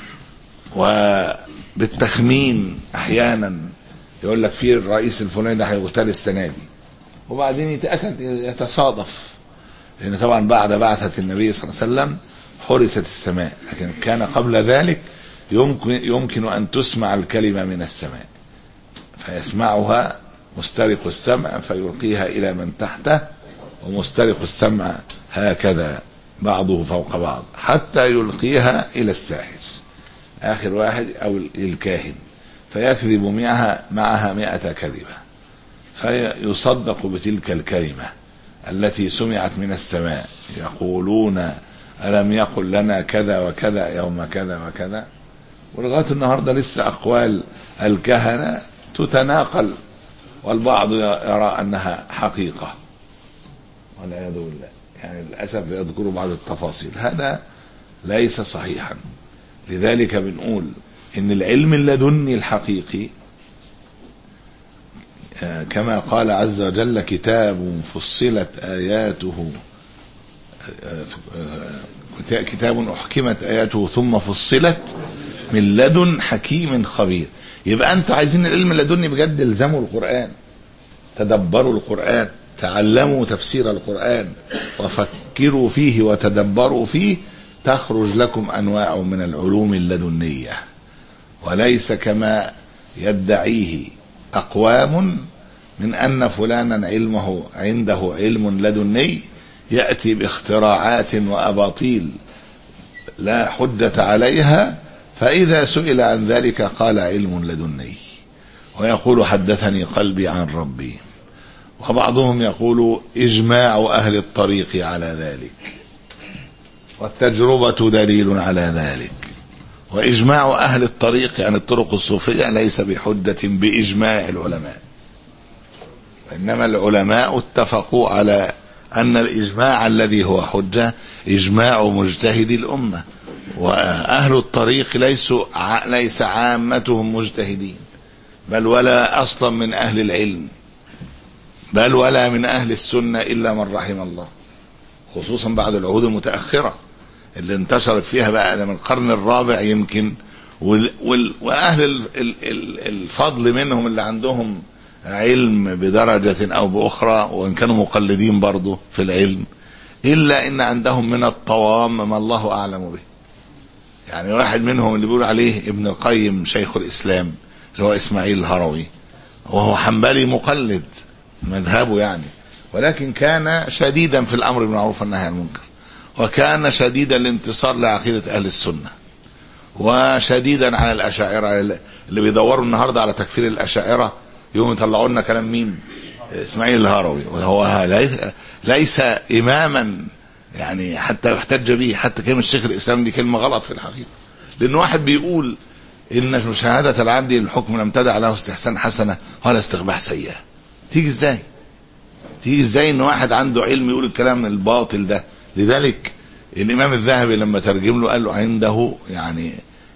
Speaker 2: وبالتخمين احيانا يقول لك فيه الرئيس الفلاني ده هيغتال السنة دي، وبعدين يتأكد يتصادف، لأن طبعا بعد بعثة النبي صلى الله عليه وسلم حرست السماء، لكن كان قبل ذلك يمكن, يمكن أن تسمع الكلمة من السماء فيسمعها مسترق السمع فيلقيها إلى من تحته، ومسترق السمع هكذا بعضه فوق بعض حتى يلقيها إلى الساحر آخر واحد أو الكاهن، فيكذب معها معها مئة كذبة فيصدق بتلك الكلمة التي سمعت من السماء. يقولون ألم يقل لنا كذا وكذا يوم كذا وكذا. ولغاية النهاردة لسه أقوال الكهنة تتناقل، والبعض يرى أنها حقيقة والعياذ بالله. يعني للأسف يذكروا بعض التفاصيل، هذا ليس صحيحا. لذلك بنقول إن العلم اللدني الحقيقي كما قال عز وجل كتاب فصلت آياته كتاب أحكمت آياته ثم فصلت من لدن حكيم خبير. يبقى أنت عايزين العلم اللدني بجد، الزموا القرآن، تدبروا القرآن، تعلموا تفسير القرآن، وفكروا فيه وتدبروا فيه، تخرج لكم أنواع من العلوم اللدنية، وليس كما يدعيه أقوام من أن فلانا علمه عنده علم لدني يأتي باختراعات وأباطيل لا حجة عليها، فإذا سئل عن ذلك قال علم لدني، ويقول حدثني قلبي عن ربي. وبعضهم يقول إجماع أهل الطريق على ذلك، والتجربة دليل على ذلك. وإجماع أهل الطريق يعني الطرق الصوفية ليس بحجة بإجماع العلماء، إنما العلماء اتفقوا على أن الإجماع الذي هو حجة إجماع مجتهد الأمة، وأهل الطريق ليسوا ليس عامتهم مجتهدين، بل ولا أصلا من أهل العلم، بل ولا من أهل السنة إلا من رحم الله، خصوصا بعد العهود المتأخرة اللي انتشرت فيها بقى من القرن الرابع يمكن، وأهل الفضل منهم اللي عندهم علم بدرجة أو بأخرى وإن كانوا مقلدين برضو في العلم، إلا إن عندهم من الطوام ما الله أعلم به. يعني واحد منهم اللي بيقول عليه ابن القيم شيخ الإسلام اللي هو إسماعيل الهروي، وهو حنبلي مقلد مذهبه يعني، ولكن كان شديدا في الأمر بالمعروف والنهي عن المنكر، وكان شديدا الانتصار لعقيدة أهل السنة، وشديدا على الأشاعرة اللي بيدوروا النهاردة على تكفير الأشاعرة يوم يطلعوا لنا كلام مين؟ إسماعيل الهروي، وهو ليس إماما يعني حتى يحتج به. حتى كلمة شيخ الإسلام دي كلمة غلط في الحقيقة، لأن واحد بيقول إن مشاهدة العبد الحكم لم تدع له استحسان حسنة ولا استقباح سيئة. تيجي إزاي؟ تيجي إزاي إن واحد عنده علم يقول الكلام الباطل ده؟ لذلك الإمام الذهبي لما ترجم له قال له عنده يعني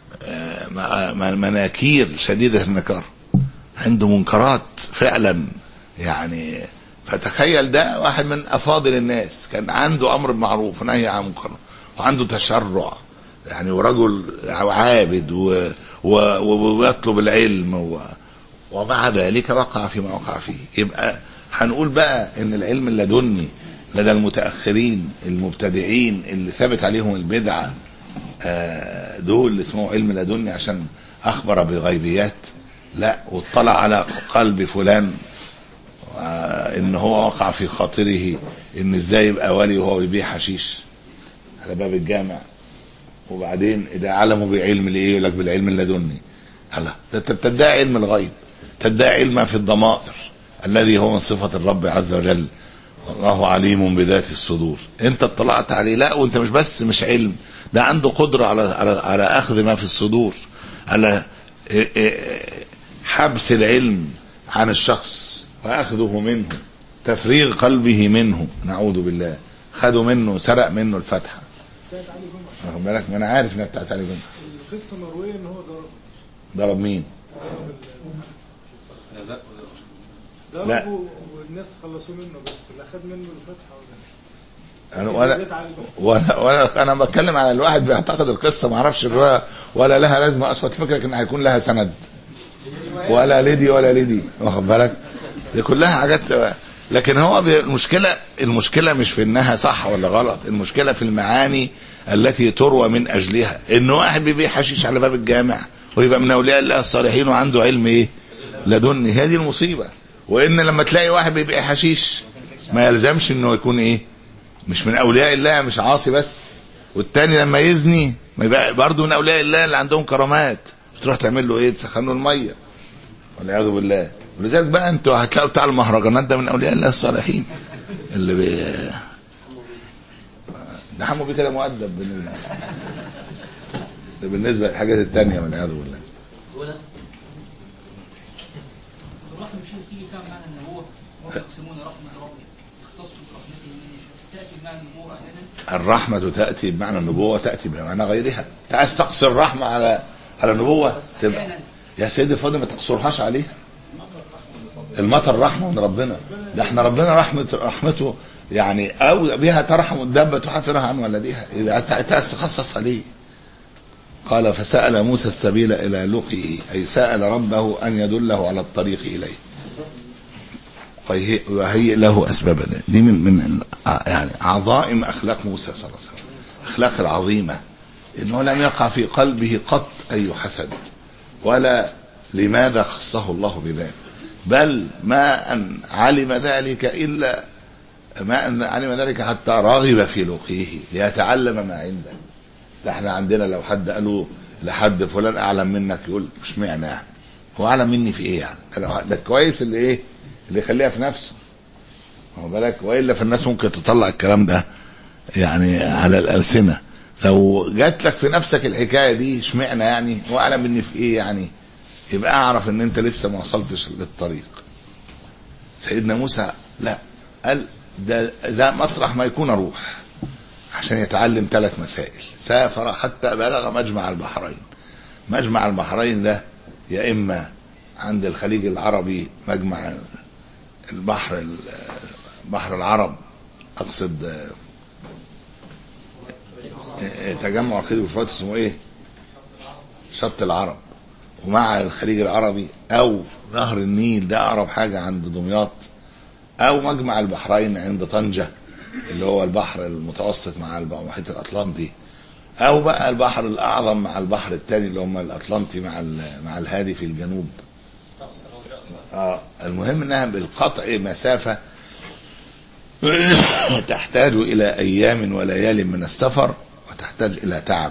Speaker 2: مناكير شديدة النكار، عنده منكرات فعلا يعني. فتخيل ده واحد من أفاضل الناس كان عنده أمر بالمعروف ونهي عن المنكر وعنده تشرع يعني، ورجل عابد و... و... ويطلب العلم و... ومع ذلك وقع فيما وقع فيه. يبقى هنقول بقى ان العلم اللدني لدى المتأخرين المبتدعين اللي ثابت عليهم البدعة دول اللي اسمه علم لدني عشان أخبر بغيبيات، لا، واطلع على قلب فلان ان هو وقع في خاطره ان ازاي يبقى ولي وهو بيبيع حشيش على باب الجامع، وبعدين اذا علموا بعلم ليه يقول لك بالعلم اللدني. هلا ده انت بتدعي علم الغيب، تدعي علم في الضمائر الذي هو من صفة الرب عز وجل، الله عليم بذات الصدور. انت اطلعت عليه، لا وانت مش بس مش علم، ده عنده قدرة على على على اخذ ما في الصدور، على حبس العلم عن الشخص واخذه منه، تفريغ قلبه منه، نعوذ بالله. خدوا منه، سرق منه الفتحة. واخد بالك؟ ما انا عارف انها بتاعت علي جمعة.
Speaker 3: القصة مروية ان هو ضرب
Speaker 2: ضرب مين؟
Speaker 3: ضربه والناس خلصوا منه، بس لا خد منه الفتحة ولا
Speaker 2: أنا ولا ولا, ولا انا بتكلم على الواحد بيعتقد القصه ما اعرفش الروايه ولا لها لازمه اصلا، فكرك ان هيكون لها سند ولا ليدي ولا ليدي، واخد بالك؟ دي كلها حاجات. لكن هو المشكله المشكله مش في انها صح ولا غلط، المشكله في المعاني التي تروى من اجلها. ان واحد بيبيع حشيش على باب الجامع ويبقى من اولياء الله الصالحين وعنده علم ايه لدني، هذه المصيبه. وان لما تلاقي واحد بيبيع حشيش ما يلزمش انه يكون ايه مش من اولياء الله، مش عاصي بس. والتاني لما يزني ما يبقى برضه من اولياء الله اللي عندهم كرامات، تروح تعمل له ايه؟ تسخن له الميه والعياذ بالله. ولذلك بقى انتوا هتلاقوا بتاع المهرجانات ده من اولياء الله الصالحين اللي بي... ده حمو بيه كده مؤدب بالنسبه ده بالنسبه للحاجات التانيه والعياذ بالله.
Speaker 4: الرحمه مش هتيجي كام معنى ان هو يقسمون رحمه ربي يختص برحمته من يشاء، تاتي بمعنى النبوه احيانا.
Speaker 2: الرحمه تاتي بمعنى النبوه، تاتي بمعنى غيرها. تعال تقصر الرحمه على على النبوه تبقى يا سيدي فاضل ما تقصرهاش عليها. المطر رحمه من ربنا، ده احنا ربنا رحمه رحمته يعني او بها ترحم الدابه حافرها عن ولدها، اذا تخصص عليه. قال فسأل موسى السبيل الى لقيه، اي سأل ربه ان يدله على الطريق اليه وهيئ له اسبابا. دي من من يعني عظائم اخلاق موسى صلى الله عليه وسلم، اخلاق العظيمه، انه لم يقع في قلبه قط اي حسد ولا لماذا خصه الله بذلك، بل ما أن علم ذلك إلا ما أن علم ذلك حتى رغب في لقيه ليتعلم ما عنده. ده احنا عندنا لو حد قالوا لحد فلان أعلم منك يقول مش معنى يعني هو أعلم مني في إيه يعني؟ ده كويس اللي إيه اللي يخليها في نفسه، هو بالك، وإلا في الناس ممكن تطلع الكلام ده يعني على الألسنة. لو جات لك في نفسك الحكاية دي اشمعنى يعني هو أعلم مني في إيه يعني، يبقى اعرف ان انت لسه ما وصلتش للطريق. سيدنا موسى لا، قال ده اذا مطرح ما يكون اروح عشان يتعلم ثلاث مسائل. سافر حتى بلغ مجمع البحرين. مجمع البحرين ده يا اما عند الخليج العربي مجمع البحر بحر العرب، اقصد تجمع الخليج والفرات اسمه ايه شط العرب، ومع الخليج العربي او نهر النيل ده اقرب حاجه عند دمياط، او مجمع البحرين عند طنجه اللي هو البحر المتوسط مع المحيط الاطلنطي، او بقى البحر الاعظم مع البحر الثاني اللي هم الاطلنطي مع مع الهادي في الجنوب. اه المهم انها بالقطع مسافه تحتاج الى ايام وليال من السفر، وتحتاج الى تعب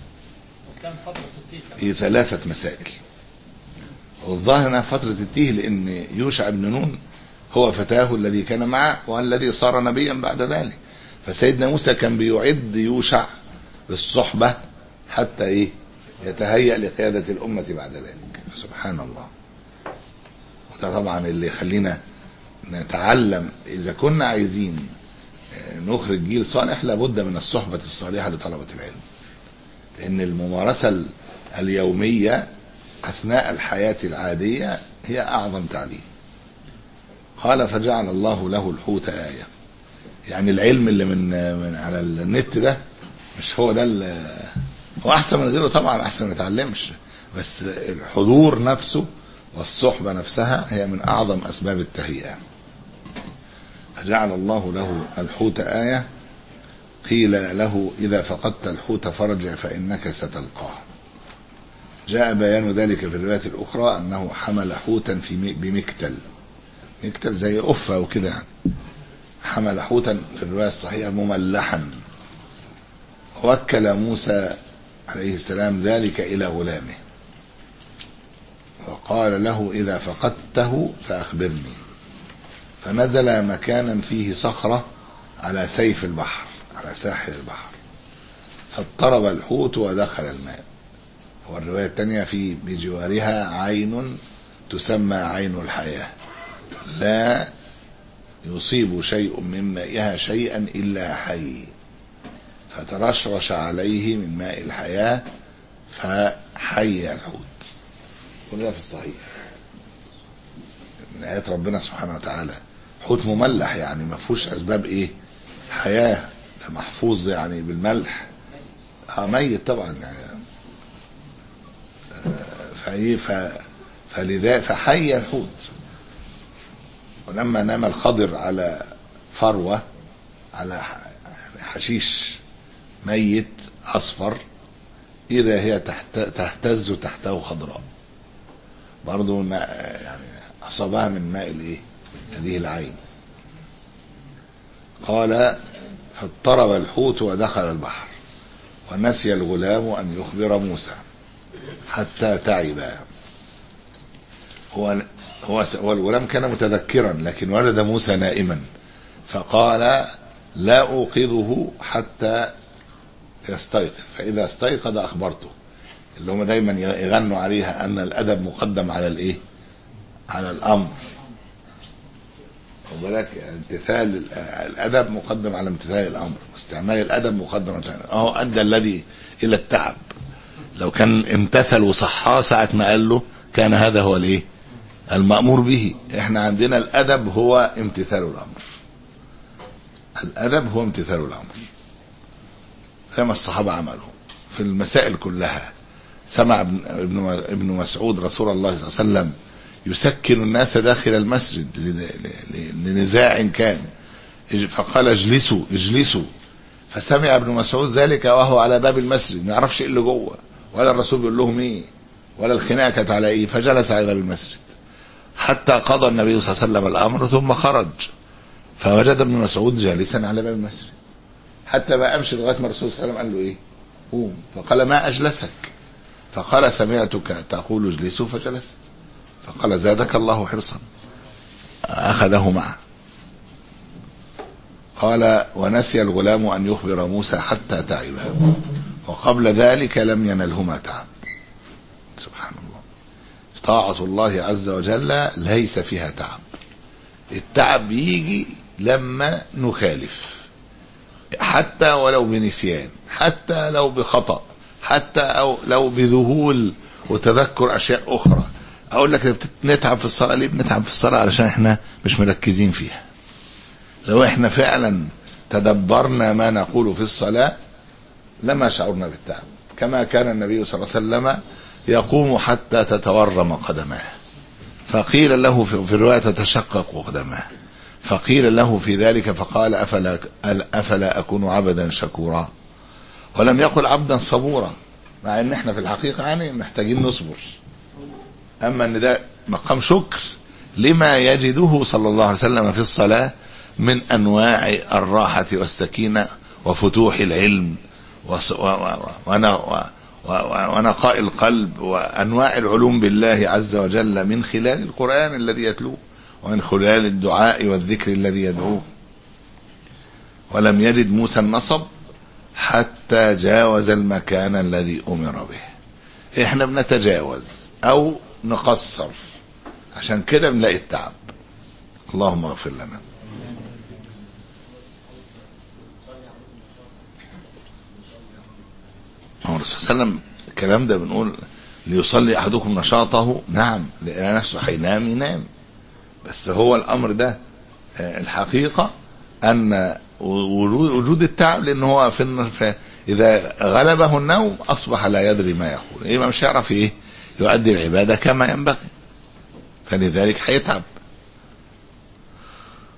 Speaker 2: في ثلاثه مسائل. والظاهر انها فتره التيه لان يوشع بن نون هو فتاه الذي كان معه والذي صار نبيا بعد ذلك، فسيدنا موسى كان بيعد يوشع بالصحبه حتى ايه يتهيأ لقياده الامه بعد ذلك. سبحان الله. وده طبعا اللي يخلينا نتعلم اذا كنا عايزين نخرج جيل صالح لابد من الصحبه الصالحه لطلبه العلم، لان الممارسه اليوميه اثناء الحياه العاديه هي اعظم تعليم. قال فجعل الله له الحوت آية، يعني العلم اللي من, من على النت ده مش هو ده، هو احسن من غيره طبعا، احسن ما نتعلمش، بس الحضور نفسه والصحبة نفسها هي من اعظم اسباب التهيئة. فجعل الله له الحوت آية، قيل له اذا فقدت الحوت فارجع فانك ستلقاه. جاء بيان ذلك في الرواية الأخرى أنه حمل حوتا في بمكتل، مكتل زي أفة وكده يعني، حمل حوتا في الرواية الصحيحة مملحا. وكل موسى عليه السلام ذلك إلى غلامه وقال له إذا فقدته فأخبرني. فنزل مكانا فيه صخرة على سيف البحر، على ساحل البحر، فاضطرب الحوت ودخل الماء. والرواية الثانية في بجوارها عين تسمى عين الحياة، لا يصيب شيء من مائها شيئا إلا حي، فترشرش عليه من ماء الحياة فحي الحوت. كل ده في الصحيح من آيات ربنا سبحانه وتعالى. حوت مملح يعني ما فيهوش أسباب إيه حياة، ده محفوظ يعني بالملح، اه ميت طبعا يعني. فايه فلذا فحي الحوت. ولما نام الخضر على فروة، على حشيش ميت أصفر، إذا هي تحت تهتز تحته خضراء، برضو يعني أصابها من ماء الإيه هذه العين. قال فاضطرب الحوت ودخل البحر ونسي الغلام أن يخبر موسى حتى تعب. هو هو الغلام كان متذكرا لكن ولد موسى نائما، فقال لا أوقظه حتى يستيقظ، فإذا استيقظ أخبرته. اللي هم دايما يغنوا عليها أن الأدب مقدم على الإيه على الأمر، وبالك امتثال الأدب مقدم على امتثال الأمر، واستعمال الأدب مقدم على أهو أدى الذي إلى التعب. لو كان امتثل وصحاه ساعة ما قال له كان هذا هو الإيه المأمور به. احنا عندنا الأدب هو امتثال الأمر، الأدب هو امتثال الأمر زي ما الصحابة عملوا في المسائل كلها. سمع ابن مسعود رسول الله صلى الله عليه وسلم يسكن الناس داخل المسجد لنزاع كان، فقال اجلسوا اجلسوا، فسمع ابن مسعود ذلك وهو على باب المسجد، ما يعرفش ايه اللي جوه، ولا الرسول بيقول لهم ايه، ولا الخناقه كانت على ايه، فجلس على باب المسجد حتى قضى النبي صلى الله عليه وسلم الامر ثم خرج، فوجد ابن مسعود جالسا على باب المسجد حتى ما امشي لغايه ما الرسول صلى الله عليه وسلم قال له ايه قوم، فقال ما اجلسك، فقال سمعتك تقول اجلسوا فجلست، فقال زادك الله حرصا، اخذه معه. قال ونسي الغلام ان يخبر موسى حتى تعب، وقبل ذلك لم ينلهما تعب. سبحان الله. طاعة الله عز وجل ليس فيها تعب، التعب يجي لما نخالف، حتى ولو بنسيان، حتى لو بخطأ، حتى أو لو بذهول وتذكر أشياء أخرى. أقول لك نتعب في الصلاة ليه؟ بنتعب في الصلاة علشان احنا مش مركزين فيها. لو احنا فعلا تدبرنا ما نقول في الصلاة لما شعرنا بالتعب، كما كان النبي صلى الله عليه وسلم يقوم حتى تتورم قدماه، فقيل له في الرواية تتشقق قدماه، فقيل له في ذلك فقال أفلا, أفلا أكون عبدا شكورا، ولم يقل عبدا صبورا، مع ان احنا في الحقيقة يعني محتاجين نصبر. اما ان ده مقام شكر لما يجده صلى الله عليه وسلم في الصلاة من انواع الراحة والسكينة وفتوح العلم ونقاء القلب وانواع العلوم بالله عز وجل من خلال القرآن الذي يتلوه ومن خلال الدعاء والذكر الذي يدعوه. ولم يجد موسى النصب حتى جاوز المكان الذي أمر به. احنا بنتجاوز او نقصر، عشان كده بنلاقي التعب. اللهم اغفر لنا. الرسول صلى الله عليه وسلم الكلام ده بنقول ليصلي احدكم نشاطه، نعم، لان نفسه حينام ينام، بس هو الامر ده الحقيقة ان وجود التعب، لان هو في اذا غلبه النوم اصبح لا يدري ما يقول، يبقى مش هيعرف ايه يؤدي العبادة كما ينبغي، فلذلك هيتعب.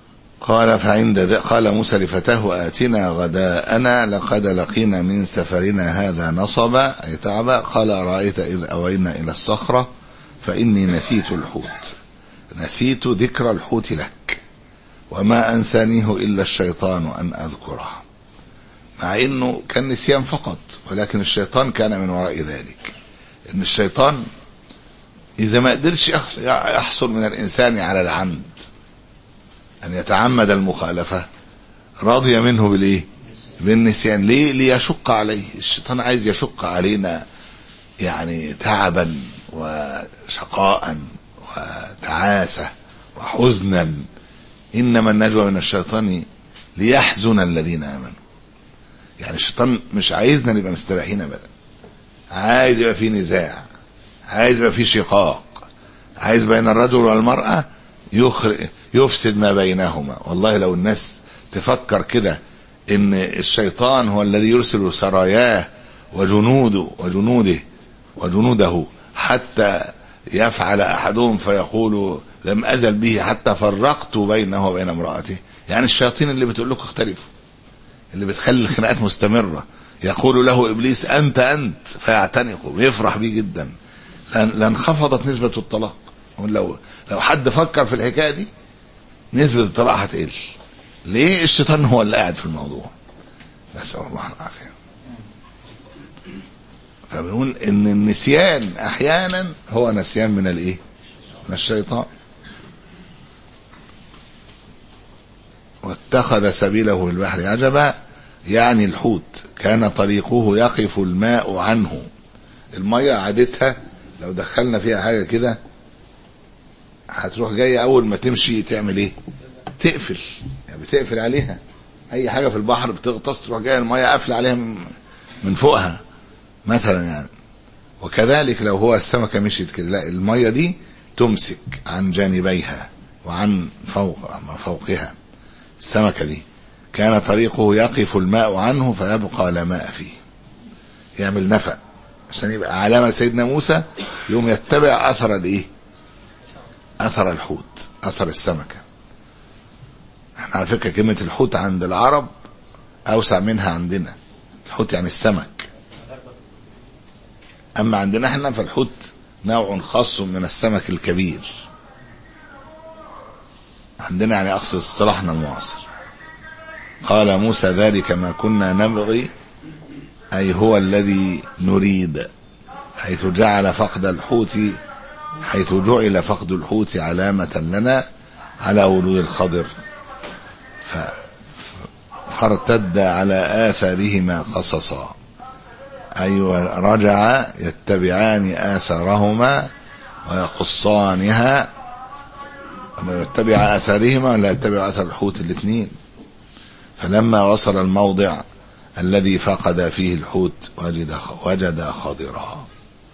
Speaker 2: قال فعند ذا قال موسى لفتاه آتنا غداءنا لقد لقينا من سفرنا هذا نصبا أي تعبا. قال أرأيت إذ أوينا إلى الصخرة فإني نسيت الحوت، نسيت ذكر الحوت لك وما أنسانيه إلا الشيطان أن أذكره. مع إنه كان نسيان فقط، ولكن الشيطان كان من وراء ذلك. إن الشيطان إذا ما قدرش يحصل من الإنسان على العمد أن يتعمد المخالفة، راضي منه بالإيه؟ بالنسيان. ليه؟ ليشق عليه. الشيطان عايز يشق علينا يعني تعبا وشقاء وتعاسة وحزنا. إنما النجوى من الشيطان ليحزن الذين آمنوا. يعني الشيطان مش عايزنا نبقى مستريحين أبدا، عايز يبقى في نزاع، عايز يبقى في شقاق، عايز بين الرجل والمرأة يفسد ما بينهما. والله لو الناس تفكر كده ان الشيطان هو الذي يرسل سراياه وجنوده وجنوده وجنوده حتى يفعل احدهم فيقول لم ازل به حتى فرقت بينه وبين امرأته. يعني الشياطين اللي بتقول لكم اختلفوا، اللي بتخلي الخناقات مستمرة، يقول له ابليس انت انت فيعتنق ويفرح بيه جدا، لانخفضت نسبة الطلاق. لو لو حد فكر في الحكاية دي نسبة الطلاق هتقل. ليه؟ الشيطان هو اللي قاعد في الموضوع. نسأل الله العافية. فبنقول ان النسيان احيانا هو نسيان من الايه؟ من الشيطان. واتخذ سبيله في البحر عجبا، يعني الحوت كان طريقه يقف الماء عنه. المية عادتها لو دخلنا فيها حاجة كده هتروح جاية اول ما تمشي تعمل ايه؟ تقفل، يعني بتقفل عليها. اي حاجة في البحر بتغطس تروح جاية المية قافلة عليها من فوقها مثلا يعني. وكذلك لو هو السمكة مشيت كده، لا، المية دي تمسك عن جانبيها وعن فوق فوقها. السمكة دي كان طريقه يقف الماء عنه فيبقى لا ماء فيه، يعمل نفق عشان يبقى علامة سيدنا موسى يوم يتبع اثر الايه؟ اثر الحوت، اثر السمكة. احنا على فكرة كلمة الحوت عند العرب اوسع منها عندنا. الحوت يعني السمك، اما عندنا احنا فالحوت نوع خاص من السمك الكبير عندنا، يعني اقصد اصطلاحنا المعاصر. قال موسى ذلك ما كنا نبغي، اي هو الذي نريد، حيث جعل فقد الحوت حيث جعل فقد الحوت علامة لنا على ولود الخضر، فارتد على آثارهما قصصا، أي رجع يتبعان آثارهما ويقصانها. أما يتبع آثارهما ولا يتبع آثار الحوت الاثنين. فلما وصل الموضع الذي فقد فيه الحوت وجد وجد خضرا،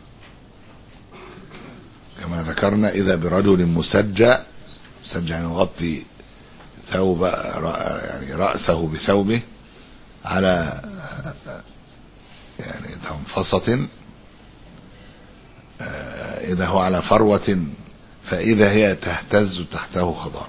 Speaker 2: كما ذكرنا إذا برجل مسجى، مسجى يعني يغطي ثوب يعني رأسه بثوبه على يعني تنفصة، إذا هو على فروة فإذا هي تهتز تحته خضرا.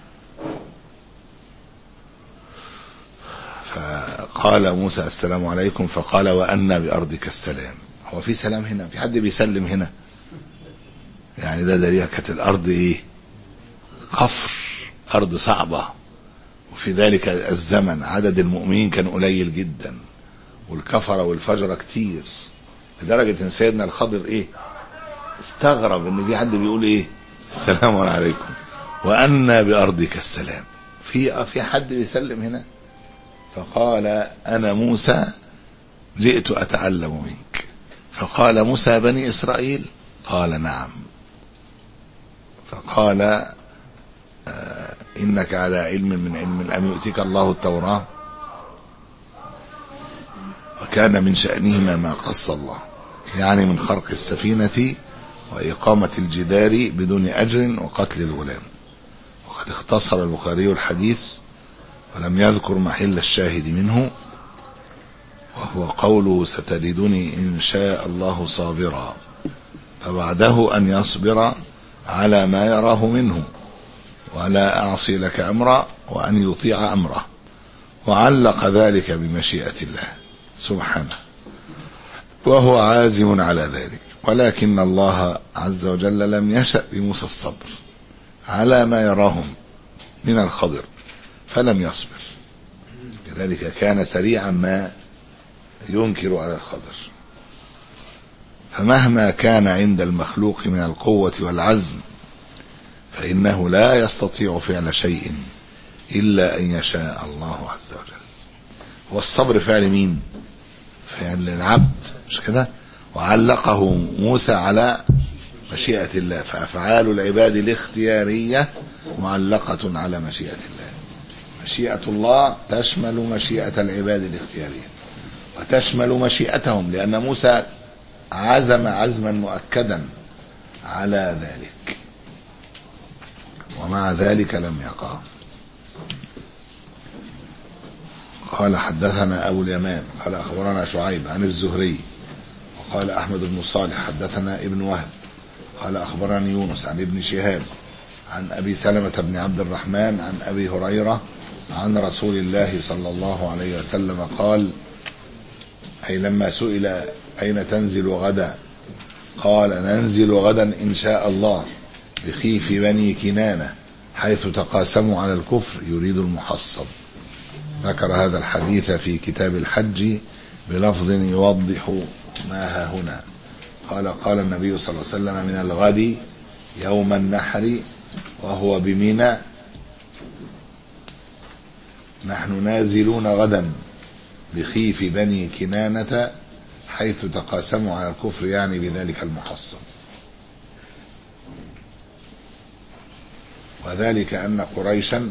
Speaker 2: فقال موسى السلام عليكم، فقال وأنا بأرضك السلام. هو في سلام هنا؟ في حد بيسلم هنا؟ يعني ده دليل كانت الأرض إيه؟ قفر، أرض صعبة، وفي ذلك الزمن عدد المؤمنين كان قليل جدا، والكفرة والفجرة كتير، لدرجة ان سيدنا الخضر ايه؟ استغرب ان في حد بيقول ايه؟ السلام عليكم وأنا بأرضك السلام. في في حد بيسلم هنا؟ فقال أنا موسى جئت أتعلم منك. فقال موسى بني إسرائيل؟ قال نعم. فقال آه إنك على علم من علم أم يؤتيك الله التوراة؟ وكان من شأنهما ما قص الله، يعني من خرق السفينة وإقامة الجدار بدون أجر وقتل الغلام. وقد اختصر البخاري الحديث ولم يذكر محل الشاهد منه، وهو قوله ستجدني إن شاء الله صابرا، فبعده أن يصبر على ما يراه منه ولا أعصي لك أمرا وأن يطيع أمره، وعلق ذلك بمشيئة الله سبحانه، وهو عازم على ذلك. ولكن الله عز وجل لم يشأ بموسى الصبر على ما يراهم من الخضر فلم يصبر، لذلك كان سريعا ما ينكر على الخضر. فمهما كان عند المخلوق من القوة والعزم فإنه لا يستطيع فعل شيء إلا أن يشاء الله عز وجل. والصبر فعل مين؟ فعل العبد، مش كده؟ وعلقه موسى على مشيئة الله، فأفعال العباد الاختيارية معلقة على مشيئة الله. مشيئة الله تشمل مشيئة العباد الاختيارية وتشمل مشيئتهم، لأن موسى عزم عزما مؤكدا على ذلك، ومع ذلك لم يقع. قال حدثنا أبو اليمان قال أخبرنا شعيب عن الزهري وقال أحمد بن صالح حدثنا ابن وهب قال أخبرني يونس عن ابن شهاب عن أبي سلمة بن عبد الرحمن عن أبي هريرة عن رسول الله صلى الله عليه وسلم قال، أي لما سئل أين تنزل غدا قال ننزل غدا إن شاء الله بخيف بني كنانة حيث تقاسموا على الكفر يريد المحصب. ذكر هذا الحديث في كتاب الحج بلفظ يوضح ما ها هنا. قال قال النبي صلى الله عليه وسلم من الغد يوم النحر وهو بمنى نحن نازلون غدا بخيف بني كنانة حيث تقاسموا على الكفر، يعني بذلك المحصن. وذلك أن قريشا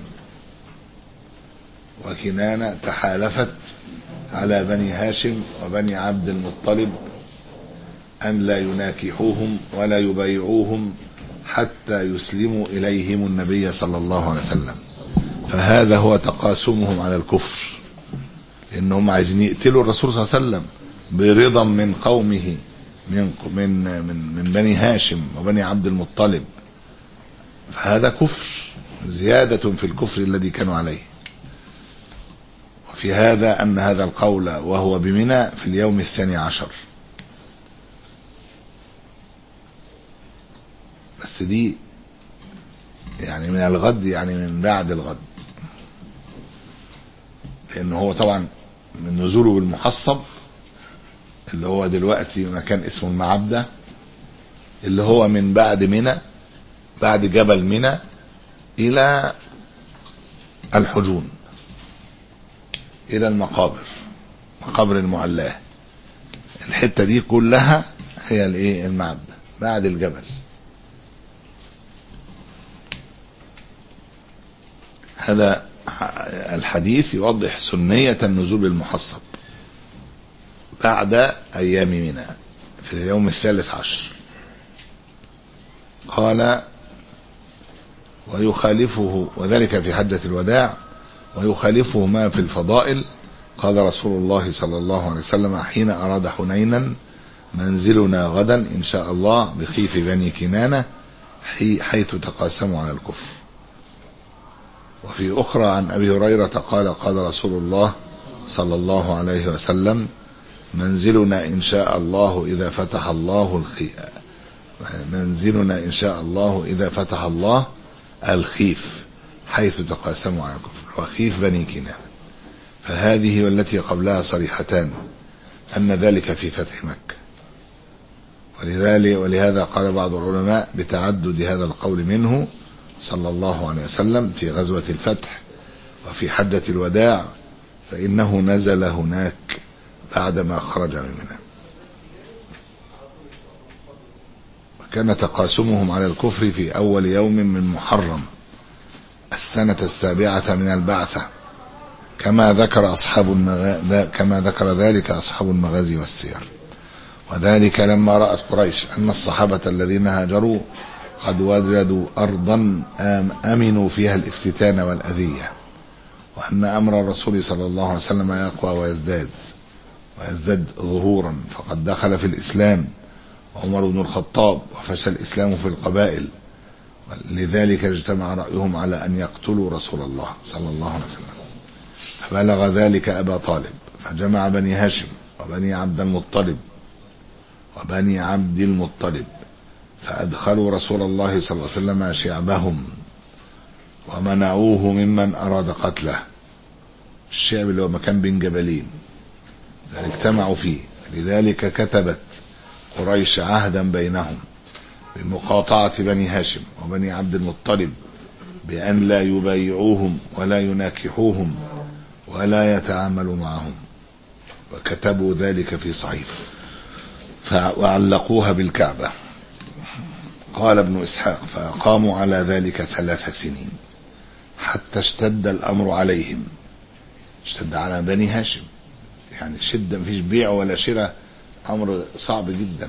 Speaker 2: وكنانة تحالفت على بني هاشم وبني عبد المطلب أن لا يناكحوهم ولا يبايعوهم حتى يسلموا إليهم النبي صلى الله عليه وسلم، فهذا هو تقاسمهم على الكفر، لأنهم عايزين يقتلوا الرسول صلى الله عليه وسلم برضا من قومه من من من, من بني هاشم وبني عبد المطلب، فهذا كفر زيادة في الكفر الذي كانوا عليه. وفي هذا أن هذا القول وهو بمنى في اليوم الثاني عشر، بس دي يعني من الغد، يعني من بعد الغد، لأنه هو طبعا من نزوله بالمحصب اللي هو دلوقتي مكان اسمه المعبدة، اللي هو من بعد منى، بعد جبل منى إلى الحجون، إلى المقابر، مقابر المعلاه، الحتة دي كلها هي الايه المعبدة بعد الجبل. هذا الحديث يوضح سنية النزول بالمحصب بعد أيام منى في اليوم الثالث عشر. قال ويخالفه، وذلك في حجة الوداع، ويخالفه ما في الفضائل. قال رسول الله صلى الله عليه وسلم حين أراد حنينا منزلنا غدا إن شاء الله بخيف بني كنانة حيث تقاسموا على الكفر. وفي أخرى عن أبي هريرة قال قال رسول الله صلى الله عليه وسلم منزلنا إن شاء الله إذا فتح الله الخيف منزلنا إن شاء الله إذا فتح الله الخيف حيث تقاسموا على الكفر وخيف بني كنانة. فهذه والتي قبلها صريحتان أن ذلك في فتح مكة، ولذلك ولهذا قال بعض العلماء بتعدد هذا القول منه صلى الله عليه وسلم في غزوة الفتح وفي حجة الوداع، فإنه نزل هناك بعدما خرج من منى. وكان تقاسمهم على الكفر في أول يوم من محرم السنة السابعة من البعثة، كما ذكر أصحاب المغازي كما ذكر ذلك أصحاب المغازي والسير. وذلك لما رأت قريش أن الصحابة الذين هاجروا قد وجدوا أرضا أمنوا فيها الافتتان والأذية، وأن أمر الرسول صلى الله عليه وسلم يقوى ويزداد ويزداد ظهورا، فقد دخل في الإسلام عمر بن الخطاب وفشى الإسلام في القبائل، لذلك اجتمع رأيهم على أن يقتلوا رسول الله صلى الله عليه وسلم، فبلغ ذلك أبا طالب فجمع بني هاشم وبني عبد المطلب وبني عبد المطلب فأدخلوا رسول الله صلى الله عليه وسلم شعبهم ومنعوه ممن أراد قتله. الشعب اللي هو مكان بين جبلين اجتمعوا فيه، لذلك كتبت قريش عهدا بينهم بمقاطعة بني هاشم وبني عبد المطلب بأن لا يبايعوهم ولا يناكحوهم ولا يتعاملوا معهم، وكتبوا ذلك في صحيفة وعلقوها بالكعبة. قال ابن إسحاق فأقاموا على ذلك ثلاث سنين حتى اشتد الأمر عليهم، اشتد على بني هاشم، يعني شدة مفيش بيع ولا شراء، أمر صعب جدا.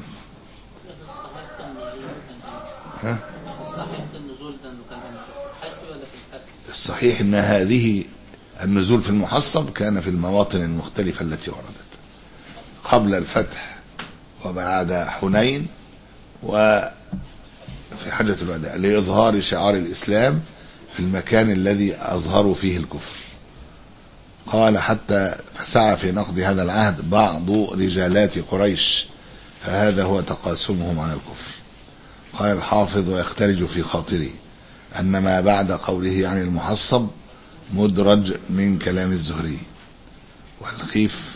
Speaker 2: ها؟
Speaker 5: الصحيح في النزول ده انه كان في الحج ولا في الفتح؟
Speaker 2: الصحيح ان هذه النزول في المحصب كان في المواطن المختلفة التي وردت قبل الفتح وبعد حنين وفي حجة الوداع لإظهار شعار الإسلام في المكان الذي أظهروا فيه الكفر. قال حتى فسعى في نقض هذا العهد بعض رجالات قريش، فهذا هو تقاسمهم على الكفر. قال الحافظ ويختلج في خاطري أن ما بعد قوله عن المحصب مدرج من كلام الزهري، والخيف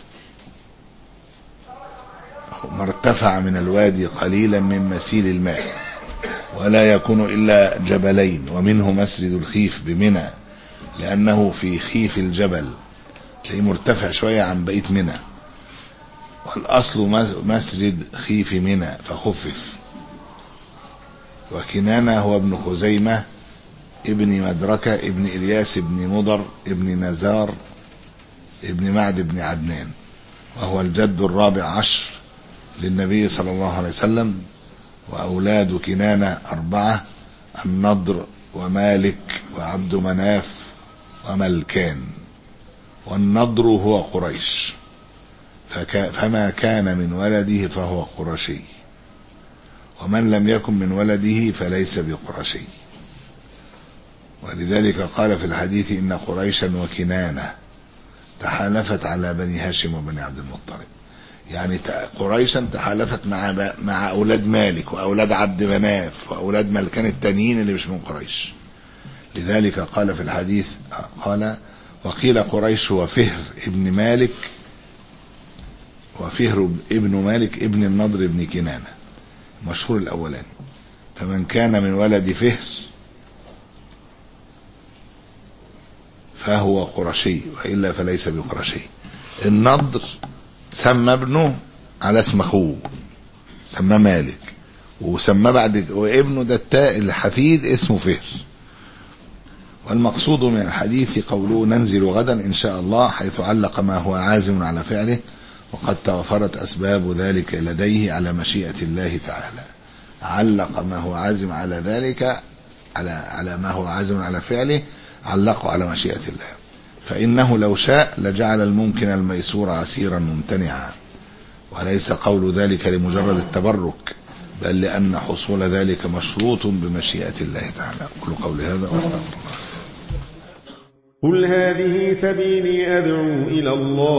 Speaker 2: ما ارتفع من الوادي قليلا من مسيل الماء ولا يكون إلا جبلين، ومنه مسجد الخيف بمنى لأنه في خيف الجبل، تلاقيه مرتفع شوية عن بقية منى، والأصل مسجد خيف منى فخفف. وكنانة هو ابن خزيمة ابن مدركة ابن إلياس ابن مضر ابن نزار ابن معد ابن عدنان، وهو الجد الرابع عشر للنبي صلى الله عليه وسلم. وأولاد كنانة أربعة: النضر ومالك وعبد مناف وملكان، والنضر هو قريش، فما كان من ولده فهو قرشي، ومن لم يكن من ولده فليس بقرشي. ولذلك قال في الحديث إن قريشا وكنانة تحالفت على بني هاشم وبني عبد المطلب، يعني قريشا تحالفت مع مع أولاد مالك وأولاد عبد مناف وأولاد ملكان التانيين اللي مش من قريش. لذلك قال في الحديث قال وقيل قريش وفهر ابن مالك وفهر ابن مالك ابن النضر ابن كنانة، مشهور الأولاني. فمن كان من ولد فهر فهو قرشي وإلا فليس بقرشي. النضر سمى ابنه على اسم اخوه، سمى مالك، وسمى بعد وابنه ده التاء الحفيد اسمه فهر. والمقصود من الحديث قوله ننزل غدا إن شاء الله، حيث علق ما هو عازم على فعله، وقد توفرت أسباب ذلك لديه على مشيئة الله تعالى. علق ما هو عازم على ذلك على على ما هو عازم على فعله، علقه على مشيئة الله، فإنه لو شاء لجعل الممكن الميسور عسيرا ممتنعا، وليس قول ذلك لمجرد التبرك، بل لأن حصول ذلك مشروط بمشيئة الله تعالى. أقول قولي هذا واستغفر الله.
Speaker 6: قل هذه سبيلي أدعو إلى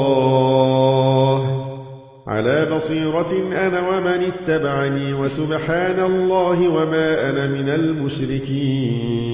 Speaker 6: الله على بصيرة أنا ومن اتبعني، وسبحان الله وما أنا من المشركين.